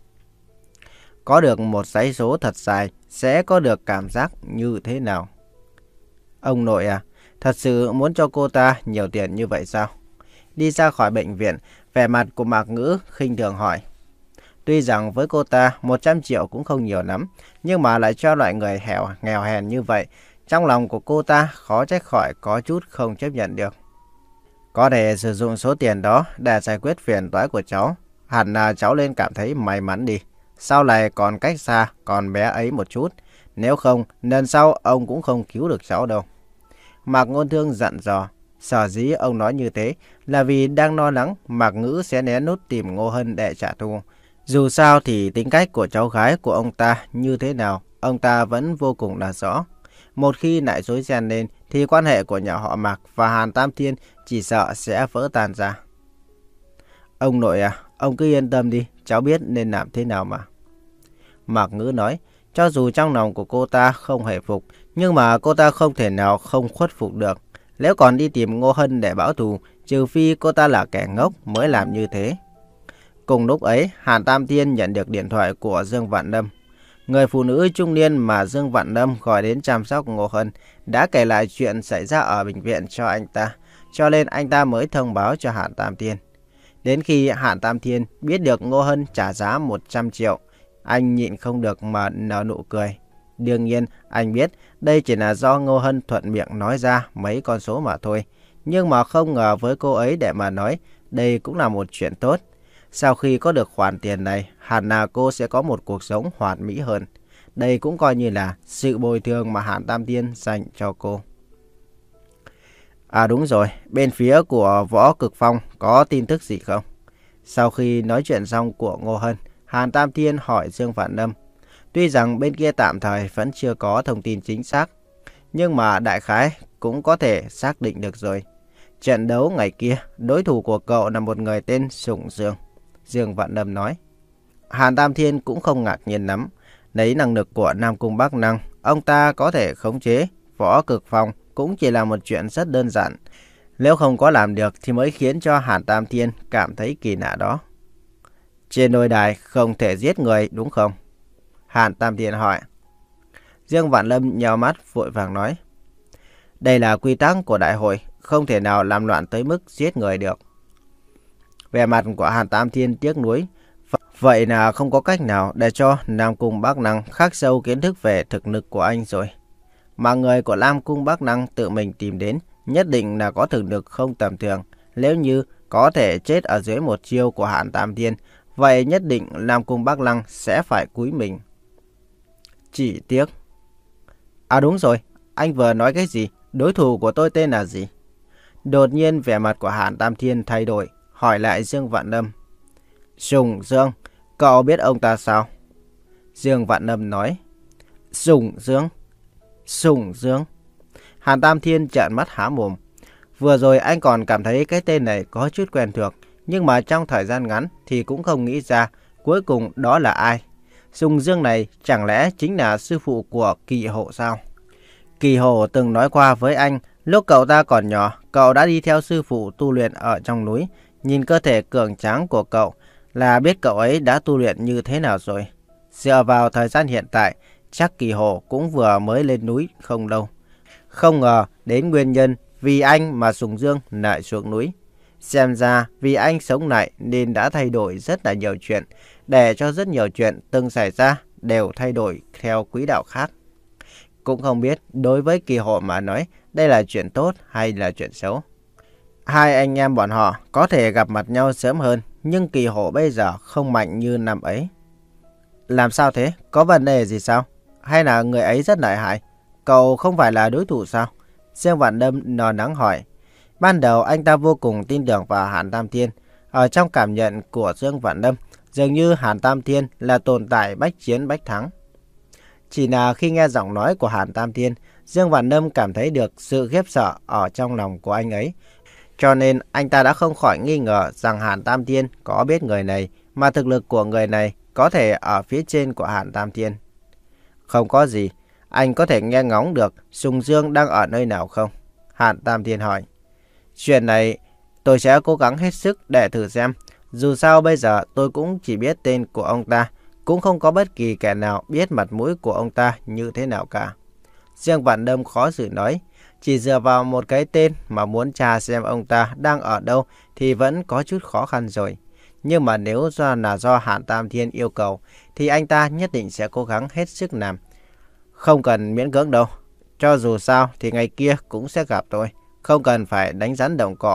Có được một dãy số thật dài sẽ có được cảm giác như thế nào? Ông nội à, thật sự muốn cho cô ta nhiều tiền như vậy sao? Đi ra khỏi bệnh viện, vẻ mặt của Mạc Ngữ khinh thường hỏi. Tuy rằng với cô ta một trăm triệu cũng không nhiều lắm, nhưng mà lại cho loại người hẻo, nghèo hèn như vậy, trong lòng của cô ta khó trách khỏi có chút không chấp nhận được. Có thể sử dụng số tiền đó để giải quyết phiền toái của cháu. Hẳn là cháu nên cảm thấy may mắn đi. Sau này còn cách xa còn bé ấy một chút. Nếu không, lần sau ông cũng không cứu được cháu đâu. Mạc Ngôn Thương dặn dò. Sở dĩ ông nói như thế là vì đang lo lắng Mạc Ngữ sẽ né nút tìm Ngô Hân để trả thù. Dù sao thì tính cách của cháu gái của ông ta như thế nào, ông ta vẫn vô cùng là rõ. Một khi lại rối ren lên thì quan hệ của nhà họ Mạc và Hàn Tam Thiên chỉ sợ sẽ vỡ tan ra. Ông nội à, ông cứ yên tâm đi, cháu biết nên làm thế nào mà. Mạc Ngữ nói, cho dù trong lòng của cô ta không hề phục, nhưng mà cô ta không thể nào không khuất phục được. Nếu còn đi tìm Ngô Hân để báo thù, trừ phi cô ta là kẻ ngốc mới làm như thế. Cùng lúc ấy, Hàn Tam Thiên nhận được điện thoại của Dương Vạn Lâm. Người phụ nữ trung niên mà Dương Vạn Lâm gọi đến chăm sóc Ngô Hân đã kể lại chuyện xảy ra ở bệnh viện cho anh ta, cho nên anh ta mới thông báo cho Hàn Tam Thiên. Đến khi Hàn Tam Thiên biết được Ngô Hân trả giá một trăm triệu, anh nhịn không được mà nở nụ cười. Đương nhiên, anh biết đây chỉ là do Ngô Hân thuận miệng nói ra mấy con số mà thôi. Nhưng mà không ngờ với cô ấy để mà nói, đây cũng là một chuyện tốt. Sau khi có được khoản tiền này, hẳn là cô sẽ có một cuộc sống hoàn mỹ hơn. Đây cũng coi như là sự bồi thường mà Hàn Tam Thiên dành cho cô. À đúng rồi, bên phía của Võ Cực Phong có tin tức gì không? Sau khi nói chuyện xong của Ngô Hân, Hàn Tam Thiên hỏi Dương Vạn Lâm. Tuy rằng bên kia tạm thời vẫn chưa có thông tin chính xác, nhưng mà đại khái cũng có thể xác định được rồi. Trận đấu ngày kia, đối thủ của cậu là một người tên Sùng Dương. Dương Vạn Lâm nói. Hàn Tam Thiên cũng không ngạc nhiên lắm. Lấy năng lực của Nam Cung Bắc Năng, ông ta có thể khống chế Võ Cực Phong cũng chỉ là một chuyện rất đơn giản. Nếu không có làm được thì mới khiến cho Hàn Tam Thiên cảm thấy kỳ lạ đó. Trên đôi đài không thể giết người đúng không? Hàn Tam Thiên hỏi. Dương Vạn Lâm nheo mắt vội vàng nói. Đây là quy tắc của đại hội, không thể nào làm loạn tới mức giết người được. Vẻ mặt của Hàn Tam Thiên tiếc nuối. Vậy là không có cách nào để cho Nam Cung Bắc Năng khắc sâu kiến thức về thực lực của anh rồi. Mà người của Nam Cung Bắc Năng tự mình tìm đến nhất định là có thực lực không tầm thường. Nếu như có thể chết ở dưới một chiêu của Hàn Tam Thiên, vậy nhất định Nam Cung Bắc Năng sẽ phải cúi mình. Chỉ tiếc. À đúng rồi, anh vừa nói cái gì? Đối thủ của tôi tên là gì? Đột nhiên vẻ mặt của Hàn Tam Thiên thay đổi, hỏi lại Dương Vạn Lâm. Sùng Dương, cậu biết ông ta sao? Dương Vạn Lâm nói. Sùng Dương? Sùng Dương? Hàn Tam Thiên trợn mắt há mồm. Vừa rồi anh còn cảm thấy cái tên này có chút quen thuộc, nhưng mà trong thời gian ngắn thì cũng không nghĩ ra cuối cùng đó là ai. Sùng Dương này chẳng lẽ chính là sư phụ của Kỳ Hộ sao? Kỳ Hộ từng nói qua với anh, lúc cậu ta còn nhỏ, cậu đã đi theo sư phụ tu luyện ở trong núi. Nhìn cơ thể cường tráng của cậu là biết cậu ấy đã tu luyện như thế nào rồi. Dựa vào thời gian hiện tại, chắc Kỳ Hộ cũng vừa mới lên núi không lâu. Không ngờ đến nguyên nhân vì anh mà Sùng Dương lại xuống núi. Xem ra vì anh sống lại nên đã thay đổi rất là nhiều chuyện, để cho rất nhiều chuyện từng xảy ra đều thay đổi theo quỹ đạo khác. Cũng không biết đối với Kỳ Hộ mà nói đây là chuyện tốt hay là chuyện xấu. Hai anh em bọn họ có thể gặp mặt nhau sớm hơn, nhưng Kỳ Hộ bây giờ không mạnh như năm ấy. Làm sao thế? Có vấn đề gì sao? Hay là người ấy rất lợi hại? Cậu không phải là đối thủ sao? Dương Vạn Lâm lo lắng hỏi. Ban đầu anh ta vô cùng tin tưởng vào Hàn Tam Thiên. Ở trong cảm nhận của Dương Vạn Lâm, dường như Hàn Tam Thiên là tồn tại bách chiến bách thắng. Chỉ là khi nghe giọng nói của Hàn Tam Thiên, Dương Vạn Lâm cảm thấy được sự khiếp sợ ở trong lòng của anh ấy. Cho nên anh ta đã không khỏi nghi ngờ rằng Hàn Tam Thiên có biết người này, mà thực lực của người này có thể ở phía trên của Hàn Tam Thiên. Không có gì, anh có thể nghe ngóng được Sùng Dương đang ở nơi nào không? Hàn Tam Thiên hỏi. Chuyện này tôi sẽ cố gắng hết sức để thử xem. Dù sao bây giờ tôi cũng chỉ biết tên của ông ta, cũng không có bất kỳ kẻ nào biết mặt mũi của ông ta như thế nào cả. Dương Vạn Lâm khó xử nói. Chỉ dựa vào một cái tên mà muốn tra xem ông ta đang ở đâu thì vẫn có chút khó khăn rồi. Nhưng mà nếu do là do Hàn Tam Thiên yêu cầu thì anh ta nhất định sẽ cố gắng hết sức làm. Không cần miễn cưỡng đâu. Cho dù sao thì ngày kia cũng sẽ gặp tôi. Không cần phải đánh rắn động cỏ.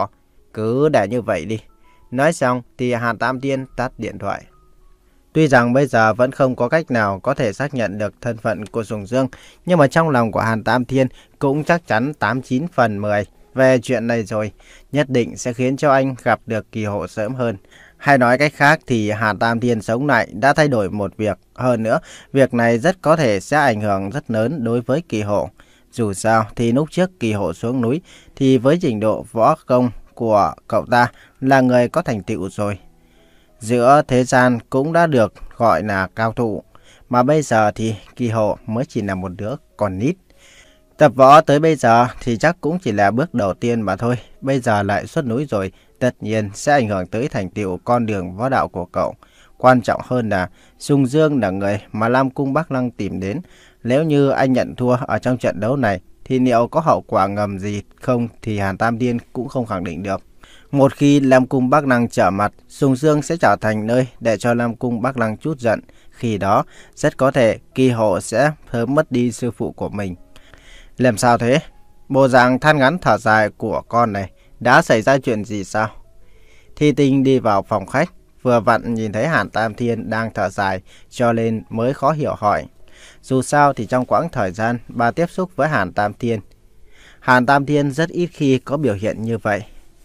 Cứ để như vậy đi. Nói xong thì Hàn Tam Thiên tắt điện thoại. Tuy rằng bây giờ vẫn không có cách nào có thể xác nhận được thân phận của Sùng Dương, nhưng mà trong lòng của Hàn Tam Thiên cũng chắc chắn tám chín phần mười về chuyện này rồi. Nhất định sẽ khiến cho anh gặp được Kỳ Hộ sớm hơn. Hay nói cách khác thì Hàn Tam Thiên sống lại đã thay đổi một việc. Hơn nữa, việc này rất có thể sẽ ảnh hưởng rất lớn đối với Kỳ Hộ. Dù sao thì lúc trước Kỳ Hộ xuống núi thì với trình độ võ công của cậu ta là người có thành tựu rồi. Giữa thế gian cũng đã được gọi là cao thủ. Mà bây giờ thì Kỳ Hộ mới chỉ là một đứa còn nít. Tập võ tới bây giờ thì chắc cũng chỉ là bước đầu tiên mà thôi. Bây giờ lại xuất núi rồi, tất nhiên sẽ ảnh hưởng tới thành tựu con đường võ đạo của cậu. Quan trọng hơn là Sùng Dương là người mà Lam Cung Bắc Lăng tìm đến. Nếu như anh nhận thua ở trong trận đấu này thì liệu có hậu quả ngầm gì không thì Hàn Tam Thiên cũng không khẳng định được. Một khi Lam Cung Bắc Lăng trở mặt, Sùng Dương sẽ trở thành nơi để cho Lam Cung Bắc Lăng trút giận. Khi đó, rất có thể Kỳ Hộ sẽ sớm mất đi sư phụ của mình. Làm sao thế? Bộ dạng than ngắn thở dài của con này đã xảy ra chuyện gì sao? Thi Tinh đi vào phòng khách, vừa vặn nhìn thấy Hàn Tam Thiên đang thở dài, cho nên mới khó hiểu hỏi. Dù sao thì trong quãng thời gian bà tiếp xúc với Hàn Tam Thiên, Hàn Tam Thiên rất ít khi có biểu hiện như vậy.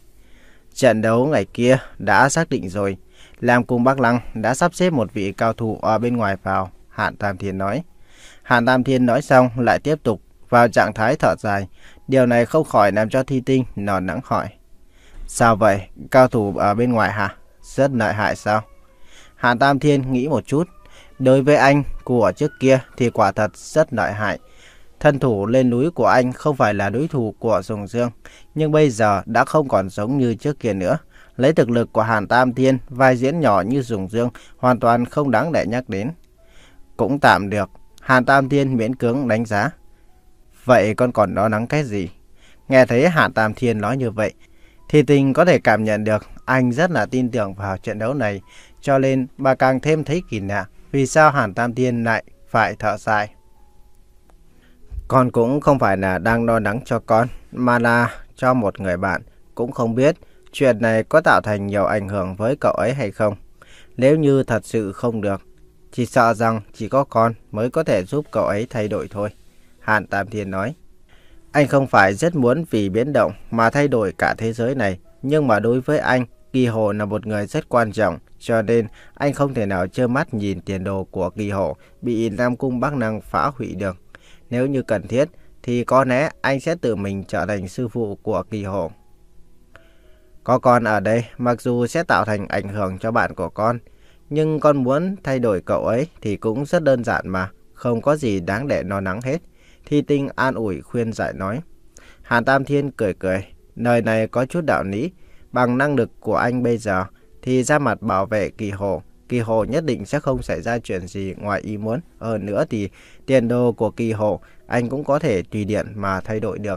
Trận đấu ngày kia đã xác định rồi. Lam Cung Bắc Lăng đã sắp xếp một vị cao thủ ở bên ngoài vào, Hàn Tam Thiên nói. Hàn Tam Thiên nói xong lại tiếp tục vào trạng thái thở dài. Điều này không khỏi làm cho Thi Tinh nở nắng hỏi. Sao vậy? Cao thủ ở bên ngoài hả? Rất lợi hại sao? Hàn Tam Thiên nghĩ một chút. Đối với anh của trước kia thì quả thật rất lợi hại. Thân thủ lên núi của anh không phải là đối thủ của Sùng Dương, nhưng bây giờ đã không còn giống như trước kia nữa. Lấy thực lực của Hàn Tam Thiên, vai diễn nhỏ như Sùng Dương hoàn toàn không đáng để nhắc đến. Cũng tạm được, Hàn Tam Thiên miễn cưỡng đánh giá. Vậy con còn lo lắng cái gì? Nghe thấy Hàn Tam Thiên nói như vậy, Thi Tinh có thể cảm nhận được anh rất là tin tưởng vào trận đấu này, cho nên bà càng thêm thấy kỳ lạ. Vì sao Hàn Tam Thiên lại phải thở dài? Con cũng không phải là đang lo lắng cho con, mà là cho một người bạn. Cũng không biết chuyện này có tạo thành nhiều ảnh hưởng với cậu ấy hay không. Nếu như thật sự không được, chỉ sợ rằng chỉ có con mới có thể giúp cậu ấy thay đổi thôi. Hàn Tam Thiên nói. Anh không phải rất muốn vì biến động mà thay đổi cả thế giới này. Nhưng mà đối với anh, Kỳ Hộ là một người rất quan trọng. Cho nên anh không thể nào trơ mắt nhìn tiền đồ của Kỳ Hộ bị Lam Cung Bắc Lăng phá hủy được. Nếu như cần thiết thì có lẽ anh sẽ tự mình trở thành sư phụ của Kỳ Hộ. Có con ở đây mặc dù sẽ tạo thành ảnh hưởng cho bạn của con, nhưng con muốn thay đổi cậu ấy thì cũng rất đơn giản mà, không có gì đáng để lo lắng hết. Thi Tinh an ủi khuyên giải nói. Hàn Tam Thiên cười cười, lời này có chút đạo lý. Bằng năng lực của anh bây giờ thì ra mặt bảo vệ Kỳ Hộ, Kỳ Hộ nhất định sẽ không xảy ra chuyện gì ngoài ý muốn. Hơn nữa thì tiền đồ của Kỳ Hộ anh cũng có thể tùy điện mà thay đổi được.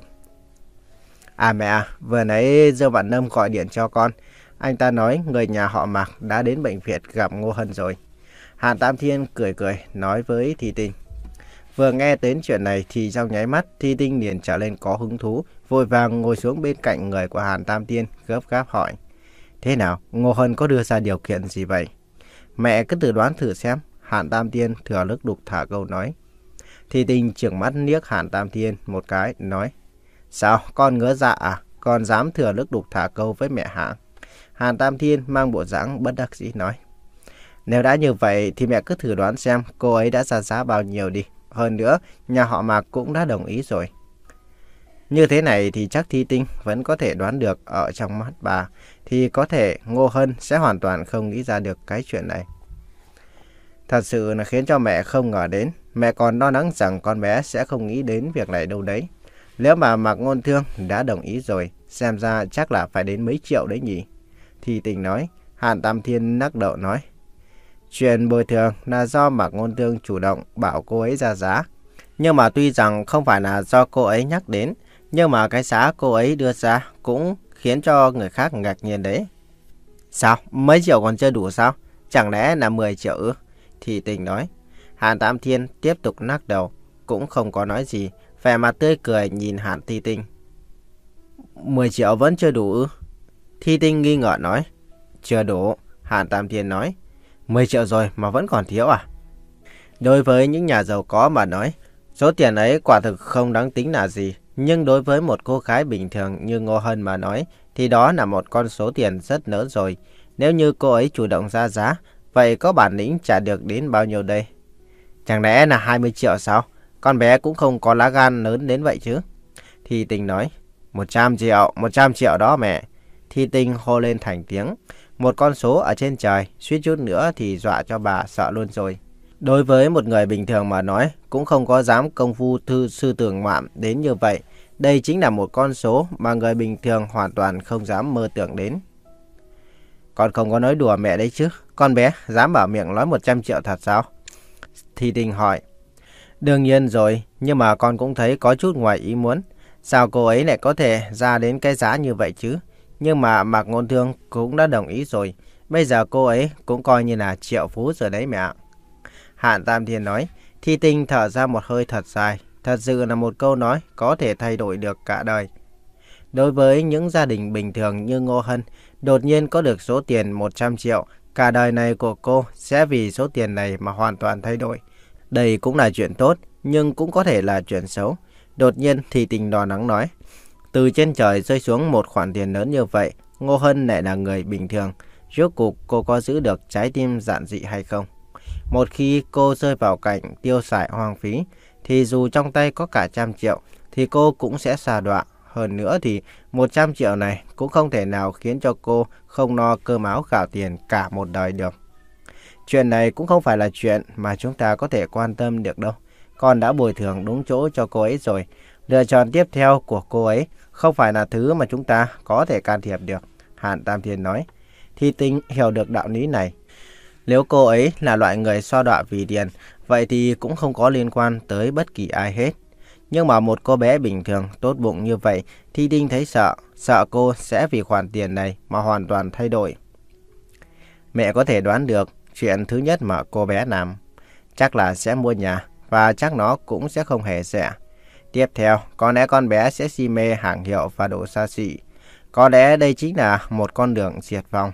À mẹ à, vừa nãy Dương Vạn Lâm gọi điện cho con. Anh ta nói người nhà họ Mạc đã đến bệnh viện gặp Ngô Hân rồi. Hàn Tam Thiên cười cười nói với Thi Tinh. Vừa nghe đến chuyện này thì trong nháy mắt Thi Tinh liền trở lên có hứng thú, vội vàng ngồi xuống bên cạnh người của Hàn Tam Thiên gấp gáp hỏi. Thế nào, Ngô Hân có đưa ra điều kiện gì vậy? Mẹ cứ tự đoán thử xem. Hàn Tam Thiên thừa lúc đục thả câu nói. Thi Tinh trừng mắt liếc Hàn Tam Thiên một cái nói. Sao, con ngứa dạ à? Con dám thừa lúc đục thả câu với mẹ hả? Hàn Tam Thiên mang bộ dáng bất đắc dĩ nói. Nếu đã như vậy thì mẹ cứ thử đoán xem cô ấy đã ra giá bao nhiêu đi. Hơn nữa, nhà họ Mạc cũng đã đồng ý rồi. Như thế này thì chắc Thi Tinh vẫn có thể đoán được ở trong mắt bà. Thì có thể Ngô Hân sẽ hoàn toàn không nghĩ ra được cái chuyện này. Thật sự là khiến cho mẹ không ngờ đến. Mẹ còn lo lắng rằng con bé sẽ không nghĩ đến việc này đâu đấy. Nếu mà Mạc Ngôn Thương đã đồng ý rồi, xem ra chắc là phải đến mấy triệu đấy nhỉ. Thi Tinh nói. Hàn Tam Thiên lắc đầu nói. Chuyện bồi thường là do Mạc Ngôn Thương chủ động bảo cô ấy ra giá. Nhưng mà tuy rằng không phải là do cô ấy nhắc đến, nhưng mà cái giá cô ấy đưa ra cũng khiến cho người khác ngạc nhiên đấy. Sao? Mấy triệu còn chưa đủ sao? Chẳng lẽ là mười triệu ư? Thi Tinh nói. Hàn Tam Thiên tiếp tục lắc đầu, cũng không có nói gì, vẻ mặt tươi cười nhìn Hàn Thi Tinh. mười triệu vẫn chưa đủ ư? Thi Tinh nghi ngờ nói. Chưa đủ. Hàn Tam Thiên nói. mười triệu rồi mà vẫn còn thiếu à? Đối với những nhà giàu có mà nói, số tiền ấy quả thực không đáng tính là gì. Nhưng đối với một cô gái bình thường như Ngô Hân mà nói, thì đó là một con số tiền rất lớn rồi. Nếu như cô ấy chủ động ra giá, vậy có bản lĩnh trả được đến bao nhiêu đây? Chẳng lẽ là hai mươi triệu sao? Con bé cũng không có lá gan lớn đến vậy chứ. Thi Tinh nói. một trăm triệu, một trăm triệu đó mẹ. Thi Tinh hô lên thành tiếng. Một con số ở trên trời, suýt chút nữa thì dọa cho bà sợ luôn rồi. Đối với một người bình thường mà nói, cũng không có dám công phu thư sư tưởng ngoạm đến như vậy. Đây chính là một con số mà người bình thường hoàn toàn không dám mơ tưởng đến. Con không có nói đùa mẹ đấy chứ. Con bé dám bảo miệng nói một trăm triệu thật sao? Thi Tinh hỏi. Đương nhiên rồi, nhưng mà con cũng thấy có chút ngoài ý muốn. Sao cô ấy lại có thể ra đến cái giá như vậy chứ? Nhưng mà Mạc Ngôn Thương cũng đã đồng ý rồi. Bây giờ cô ấy cũng coi như là triệu phú rồi đấy mẹ. Hàn Tam Thiên nói. Thi Tinh thở ra một hơi thật dài. Thật sự là một câu nói có thể thay đổi được cả đời. Đối với những gia đình bình thường như Ngô Hân, đột nhiên có được số tiền một trăm triệu, cả đời này của cô sẽ vì số tiền này mà hoàn toàn thay đổi. Đây cũng là chuyện tốt, nhưng cũng có thể là chuyện xấu. Đột nhiên Thi Tinh đỏ nắng nói. Từ trên trời rơi xuống một khoản tiền lớn như vậy, Ngô Hân lại là người bình thường. Rốt cuộc cô có giữ được trái tim giản dị hay không? Một khi cô rơi vào cảnh tiêu xài hoang phí, thì dù trong tay có cả trăm triệu, thì cô cũng sẽ sa đọa. Hơn nữa thì một trăm triệu này cũng không thể nào khiến cho cô không no cơm áo gạo tiền cả một đời được. Chuyện này cũng không phải là chuyện mà chúng ta có thể quan tâm được đâu. Con đã bồi thường đúng chỗ cho cô ấy rồi. Lựa chọn tiếp theo của cô ấy không phải là thứ mà chúng ta có thể can thiệp được. Hàn Tam Thiên nói. Thi Tinh hiểu được đạo lý này. Nếu cô ấy là loại người so đọa vì tiền, vậy thì cũng không có liên quan tới bất kỳ ai hết. Nhưng mà một cô bé bình thường, tốt bụng như vậy, Thi Tinh thấy sợ. Sợ cô sẽ vì khoản tiền này mà hoàn toàn thay đổi. Mẹ có thể đoán được chuyện thứ nhất mà cô bé làm. Chắc là sẽ mua nhà, và chắc nó cũng sẽ không hề rẻ. Tiếp theo, có lẽ con bé sẽ si mê hàng hiệu và đồ xa xỉ. Có lẽ đây chính là một con đường diệt vong.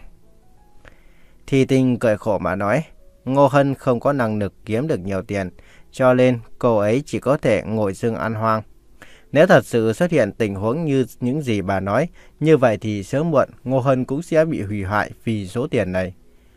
Thi Tinh cười khổ mà nói. Ngô Hân không có năng lực kiếm được nhiều tiền, cho nên cô ấy chỉ có thể ngồi rừng ăn hoang. Nếu thật sự xuất hiện tình huống như những gì bà nói, như vậy thì sớm muộn Ngô Hân cũng sẽ bị hủy hoại vì số tiền này.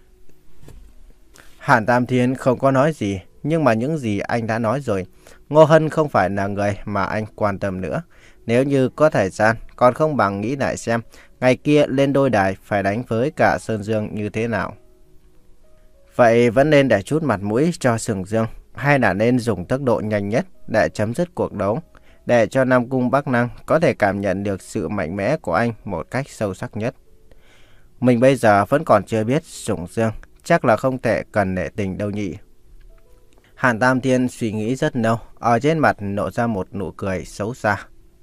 Hàn Tam Thiên không có nói gì, nhưng mà những gì anh đã nói rồi, Ngô Hân không phải là người mà anh quan tâm nữa. Nếu như có thời gian, còn không bằng nghĩ lại xem, ngày kia lên đôi đài phải đánh với cả Sơn Dương như thế nào. Vậy vẫn nên để chút mặt mũi cho Sừng Dương, hay là nên dùng tốc độ nhanh nhất để chấm dứt cuộc đấu, để cho Nam Cung Bắc Năng có thể cảm nhận được sự mạnh mẽ của anh một cách sâu sắc nhất. Mình bây giờ vẫn còn chưa biết Sừng Dương, chắc là không thể cần nể tình đâu nhỉ. Hàn Tam Thiên suy nghĩ rất lâu, ở trên mặt nổ ra một nụ cười xấu xa.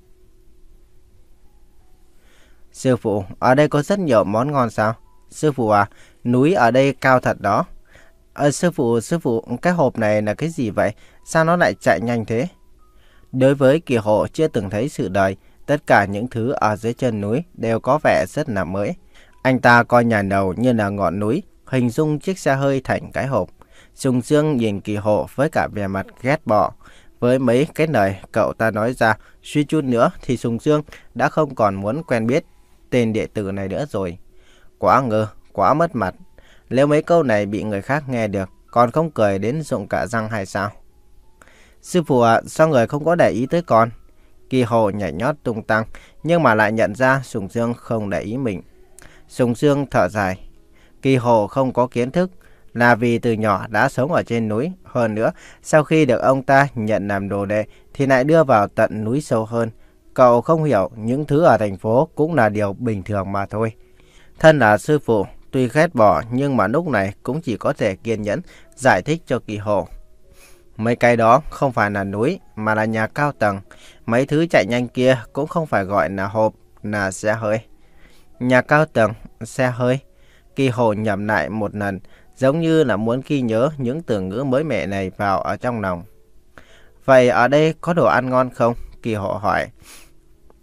Sư phụ, ở đây có rất nhiều món ngon sao? Sư phụ à, núi ở đây cao thật đó. Ờ, sư phụ, sư phụ, cái hộp này là cái gì vậy? Sao nó lại chạy nhanh thế? Đối với Kỳ Hộ chưa từng thấy sự đời, tất cả những thứ ở dưới chân núi đều có vẻ rất là mới. Anh ta coi nhà đầu như là ngọn núi, hình dung chiếc xe hơi thành cái hộp. Sùng Dương nhìn Kỳ Hộ với cả vẻ mặt ghét bỏ. Với mấy cái lời cậu ta nói ra, suy chút nữa thì Sùng Dương đã không còn muốn quen biết tên đệ tử này nữa rồi. Quá ngơ, quá mất mặt. Nếu mấy câu này bị người khác nghe được, còn không cười đến rụng cả răng hay sao? Sư phụ ạ, à, sao người không có để ý tới con? Kỳ Hộ nhảy nhót tung tăng, nhưng mà lại nhận ra Sùng Dương không để ý mình. Sùng Dương thở dài. Kỳ Hộ không có kiến thức, là vì từ nhỏ đã sống ở trên núi. Hơn nữa, sau khi được ông ta nhận làm đồ đệ, thì lại đưa vào tận núi sâu hơn. Cậu không hiểu những thứ ở thành phố cũng là điều bình thường mà thôi. Thân là sư phụ, tuy ghét bỏ nhưng mà lúc này cũng chỉ có thể kiên nhẫn giải thích cho Kỳ Hộ. Mấy cái đó không phải là núi mà là nhà cao tầng. Mấy thứ chạy nhanh kia cũng không phải gọi là hộp, là xe hơi. Nhà cao tầng, xe hơi. Kỳ Hộ nhẩm lại một lần, giống như là muốn ghi nhớ những từ ngữ mới mẻ này vào ở trong lòng. Vậy ở đây có đồ ăn ngon không? Kỳ Hộ hỏi.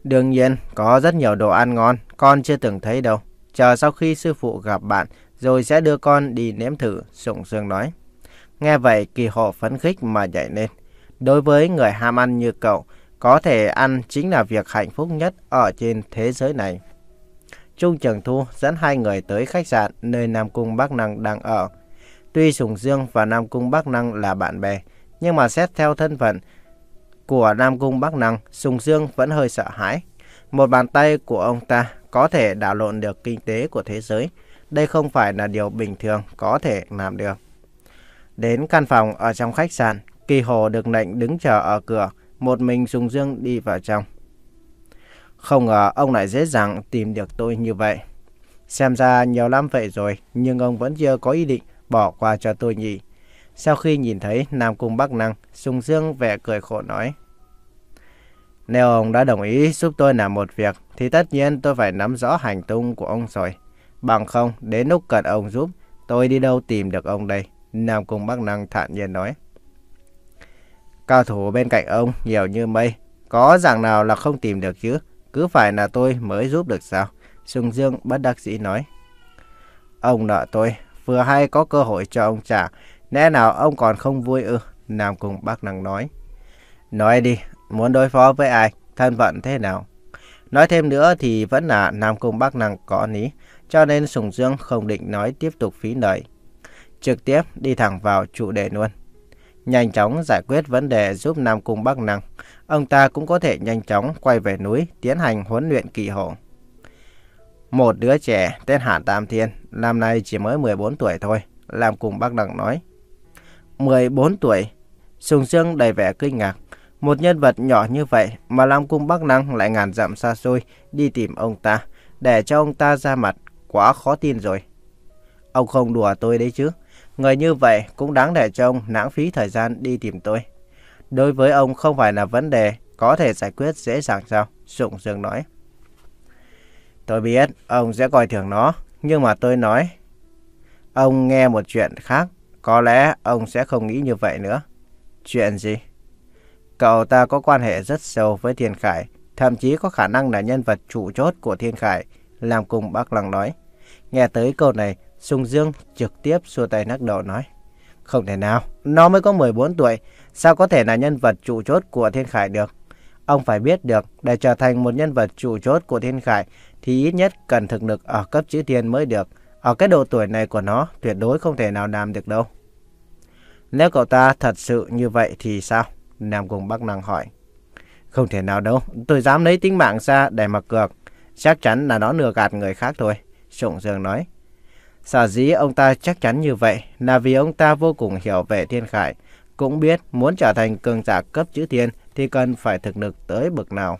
Đương nhiên, có rất nhiều đồ ăn ngon, con chưa từng thấy đâu. Chờ sau khi sư phụ gặp bạn, rồi sẽ đưa con đi nếm thử, Sùng Dương nói. Nghe vậy, Kỳ Hộ phấn khích mà nhảy lên. Đối với người ham ăn như cậu, có thể ăn chính là việc hạnh phúc nhất ở trên thế giới này. Trung Trường Thu dẫn hai người tới khách sạn nơi Nam Cung Bắc Năng đang ở. Tuy Sùng Dương và Nam Cung Bắc Năng là bạn bè, nhưng mà xét theo thân phận của Nam Cung Bắc Năng, Sùng Dương vẫn hơi sợ hãi. Một bàn tay của ông ta có thể đảo lộn được kinh tế của thế giới. Đây không phải là điều bình thường có thể làm được. Đến căn phòng ở trong khách sạn, Kỳ Hồ được lệnh đứng chờ ở cửa, một mình Sùng Dương đi vào trong. Không ngờ ông lại dễ dàng tìm được tôi như vậy. Xem ra nhiều năm vậy rồi, nhưng ông vẫn chưa có ý định bỏ qua cho tôi nhỉ. Sau khi nhìn thấy Nam Cung Bắc Năng, Sùng Dương vẻ cười khổ nói. Nếu ông đã đồng ý giúp tôi làm một việc, thì tất nhiên tôi phải nắm rõ hành tung của ông rồi. Bằng không, đến lúc cần ông giúp, tôi đi đâu tìm được ông đây? Nam Cung Bắc Năng thản nhiên nói. Cao thủ bên cạnh ông nhiều như mây, có dạng nào là không tìm được chứ? Cứ phải là tôi mới giúp được sao? Sùng Dương bất đắc dĩ nói. Ông nợ tôi, vừa hay có cơ hội cho ông trả, lẽ nào ông còn không vui ư? Nam Cung Bắc Năng nói. Nói đi, muốn đối phó với ai, thân phận thế nào? Nói thêm nữa thì vẫn là Nam Cung Bắc Năng có lý, cho nên Sùng Dương không định nói tiếp tục phí lời. Trực tiếp đi thẳng vào chủ đề luôn. Nhanh chóng giải quyết vấn đề giúp Nam Cung Bắc Năng, ông ta cũng có thể nhanh chóng quay về núi tiến hành huấn luyện Kỳ Hộ. Một đứa trẻ tên Hàn Tam Thiên, năm nay chỉ mới mười bốn tuổi thôi, Nam Cung Bắc Năng nói. mười bốn tuổi? Sùng Dương đầy vẻ kinh ngạc. Một nhân vật nhỏ như vậy mà Nam Cung Bắc Năng lại ngàn dặm xa xôi đi tìm ông ta, để cho ông ta ra mặt, quá khó tin rồi. Ông không đùa tôi đấy chứ? Người như vậy cũng đáng để cho ông lãng phí thời gian đi tìm tôi. Đối với ông không phải là vấn đề có thể giải quyết dễ dàng sao? Sùng Dương nói. Tôi biết ông sẽ coi thường nó, nhưng mà tôi nói, ông nghe một chuyện khác, có lẽ ông sẽ không nghĩ như vậy nữa. Chuyện gì? Cậu ta có quan hệ rất sâu với Thiên Khải, thậm chí có khả năng là nhân vật chủ chốt của Thiên Khải, Nam Cung Bắc Năng nói. Nghe tới câu này, Sùng Dương trực tiếp xua tay lắc đầu nói. Không thể nào, nó mới có mười bốn tuổi, sao có thể là nhân vật chủ chốt của Thiên Khải được? Ông phải biết được, để trở thành một nhân vật chủ chốt của Thiên Khải thì ít nhất cần thực lực ở cấp chữ thiên mới được. Ở cái độ tuổi này của nó, tuyệt đối không thể nào làm được đâu. Nếu cậu ta thật sự như vậy thì sao? Nam Cung Bắc Năng hỏi. Không thể nào đâu, tôi dám lấy tính mạng ra để mà cược. Chắc chắn là nó lừa gạt người khác thôi, Sùng Dương nói. Sở dĩ ông ta chắc chắn như vậy là vì ông ta vô cùng hiểu về Thiên Khải, cũng biết muốn trở thành cường giả cấp chữ thiên thì cần phải thực lực tới bậc nào.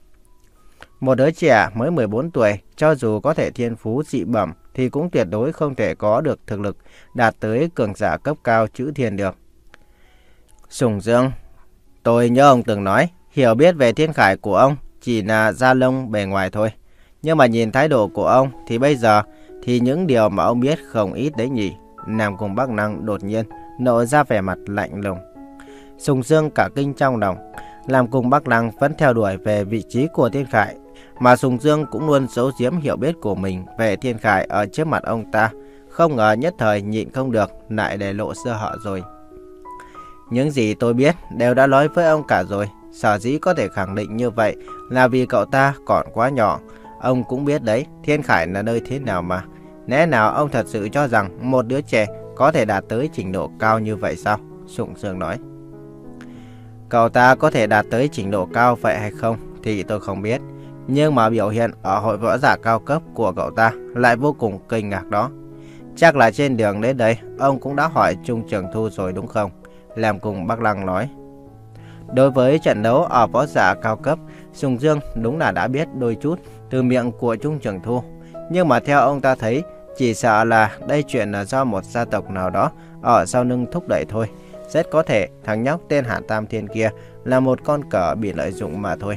Một đứa trẻ mới mười bốn tuổi, cho dù có thể thiên phú dị bẩm thì cũng tuyệt đối không thể có được thực lực đạt tới cường giả cấp cao chữ thiên được. Sùng Dương, tôi nhớ ông từng nói, hiểu biết về Thiên Khải của ông chỉ là da lông bề ngoài thôi. Nhưng mà nhìn thái độ của ông thì bây giờ thì những điều mà ông biết không ít đấy nhỉ. Nam Cung Bắc Năng đột nhiên nộ ra vẻ mặt lạnh lùng. Sùng Dương cả kinh trong lòng. Nam Cung Bắc Năng vẫn theo đuổi về vị trí của Thiên Khải, mà Sùng Dương cũng luôn giấu giếm hiểu biết của mình về Thiên Khải ở trước mặt ông ta. Không ngờ nhất thời nhịn không được, lại để lộ sơ hở rồi. Những gì tôi biết đều đã nói với ông cả rồi. Sở dĩ có thể khẳng định như vậy là vì cậu ta còn quá nhỏ. Ông cũng biết đấy, Thiên Khải là nơi thế nào mà. Lẽ nào ông thật sự cho rằng một đứa trẻ có thể đạt tới trình độ cao như vậy sao? Sùng Dương nói. Cậu ta có thể đạt tới trình độ cao vậy hay không thì tôi không biết. Nhưng mà biểu hiện ở hội võ giả cao cấp của cậu ta lại vô cùng kinh ngạc đó. Chắc là trên đường đến đây ông cũng đã hỏi Trung Trường Thu rồi đúng không? Nam Cung Bắc Năng nói. Đối với trận đấu ở võ giả cao cấp, Sùng Dương đúng là đã biết đôi chút từ miệng của Trung Trường Thu. Nhưng mà theo ông ta thấy, chỉ sợ là đây chuyện là do một gia tộc nào đó ở sau lưng thúc đẩy thôi. Rất có thể thằng nhóc tên Hàn Tam Thiên kia là một con cờ bị lợi dụng mà thôi.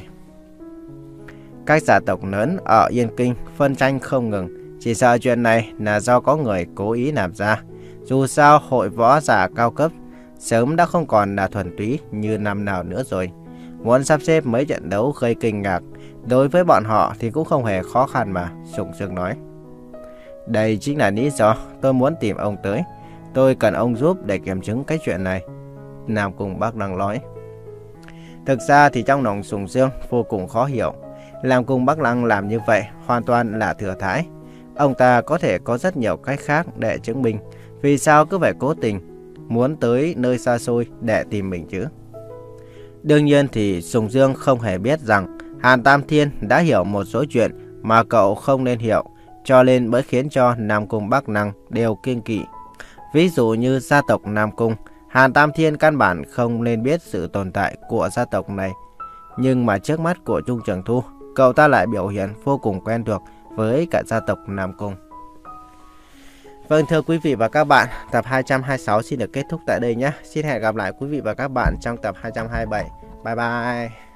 Các gia tộc lớn ở Yên Kinh phân tranh không ngừng, chỉ sợ chuyện này là do có người cố ý làm ra. Dù sao hội võ giả cao cấp sớm đã không còn là thuần túy như năm nào nữa rồi. Muốn sắp xếp mấy trận đấu gây kinh ngạc Đối với bọn họ thì cũng không hề khó khăn mà, Sùng Dương nói. Đây chính là lý do tôi muốn tìm ông tới. Tôi cần ông giúp để kiểm chứng cái chuyện này, Nam Cung Bắc Lăng nói. Thực ra thì trong lòng Sùng Dương vô cùng khó hiểu. Nam Cung Bắc Lăng làm như vậy hoàn toàn là thừa thãi. Ông ta có thể có rất nhiều cách khác để chứng minh. Vì sao cứ phải cố tình muốn tới nơi xa xôi để tìm mình chứ? Đương nhiên thì Sùng Dương không hề biết rằng Hàn Tam Thiên đã hiểu một số chuyện mà cậu không nên hiểu, cho nên mới khiến cho Nam Cung Bắc Lăng đều kiêng kỵ. Ví dụ như gia tộc Nam Cung, Hàn Tam Thiên căn bản không nên biết sự tồn tại của gia tộc này. Nhưng mà trước mắt của Trung Trường Thu, cậu ta lại biểu hiện vô cùng quen thuộc với cả gia tộc Nam Cung. Vâng, thưa quý vị và các bạn, tập hai trăm hai mươi sáu xin được kết thúc tại đây nhé. Xin hẹn gặp lại quý vị và các bạn trong tập hai trăm hai mươi bảy. Bye bye.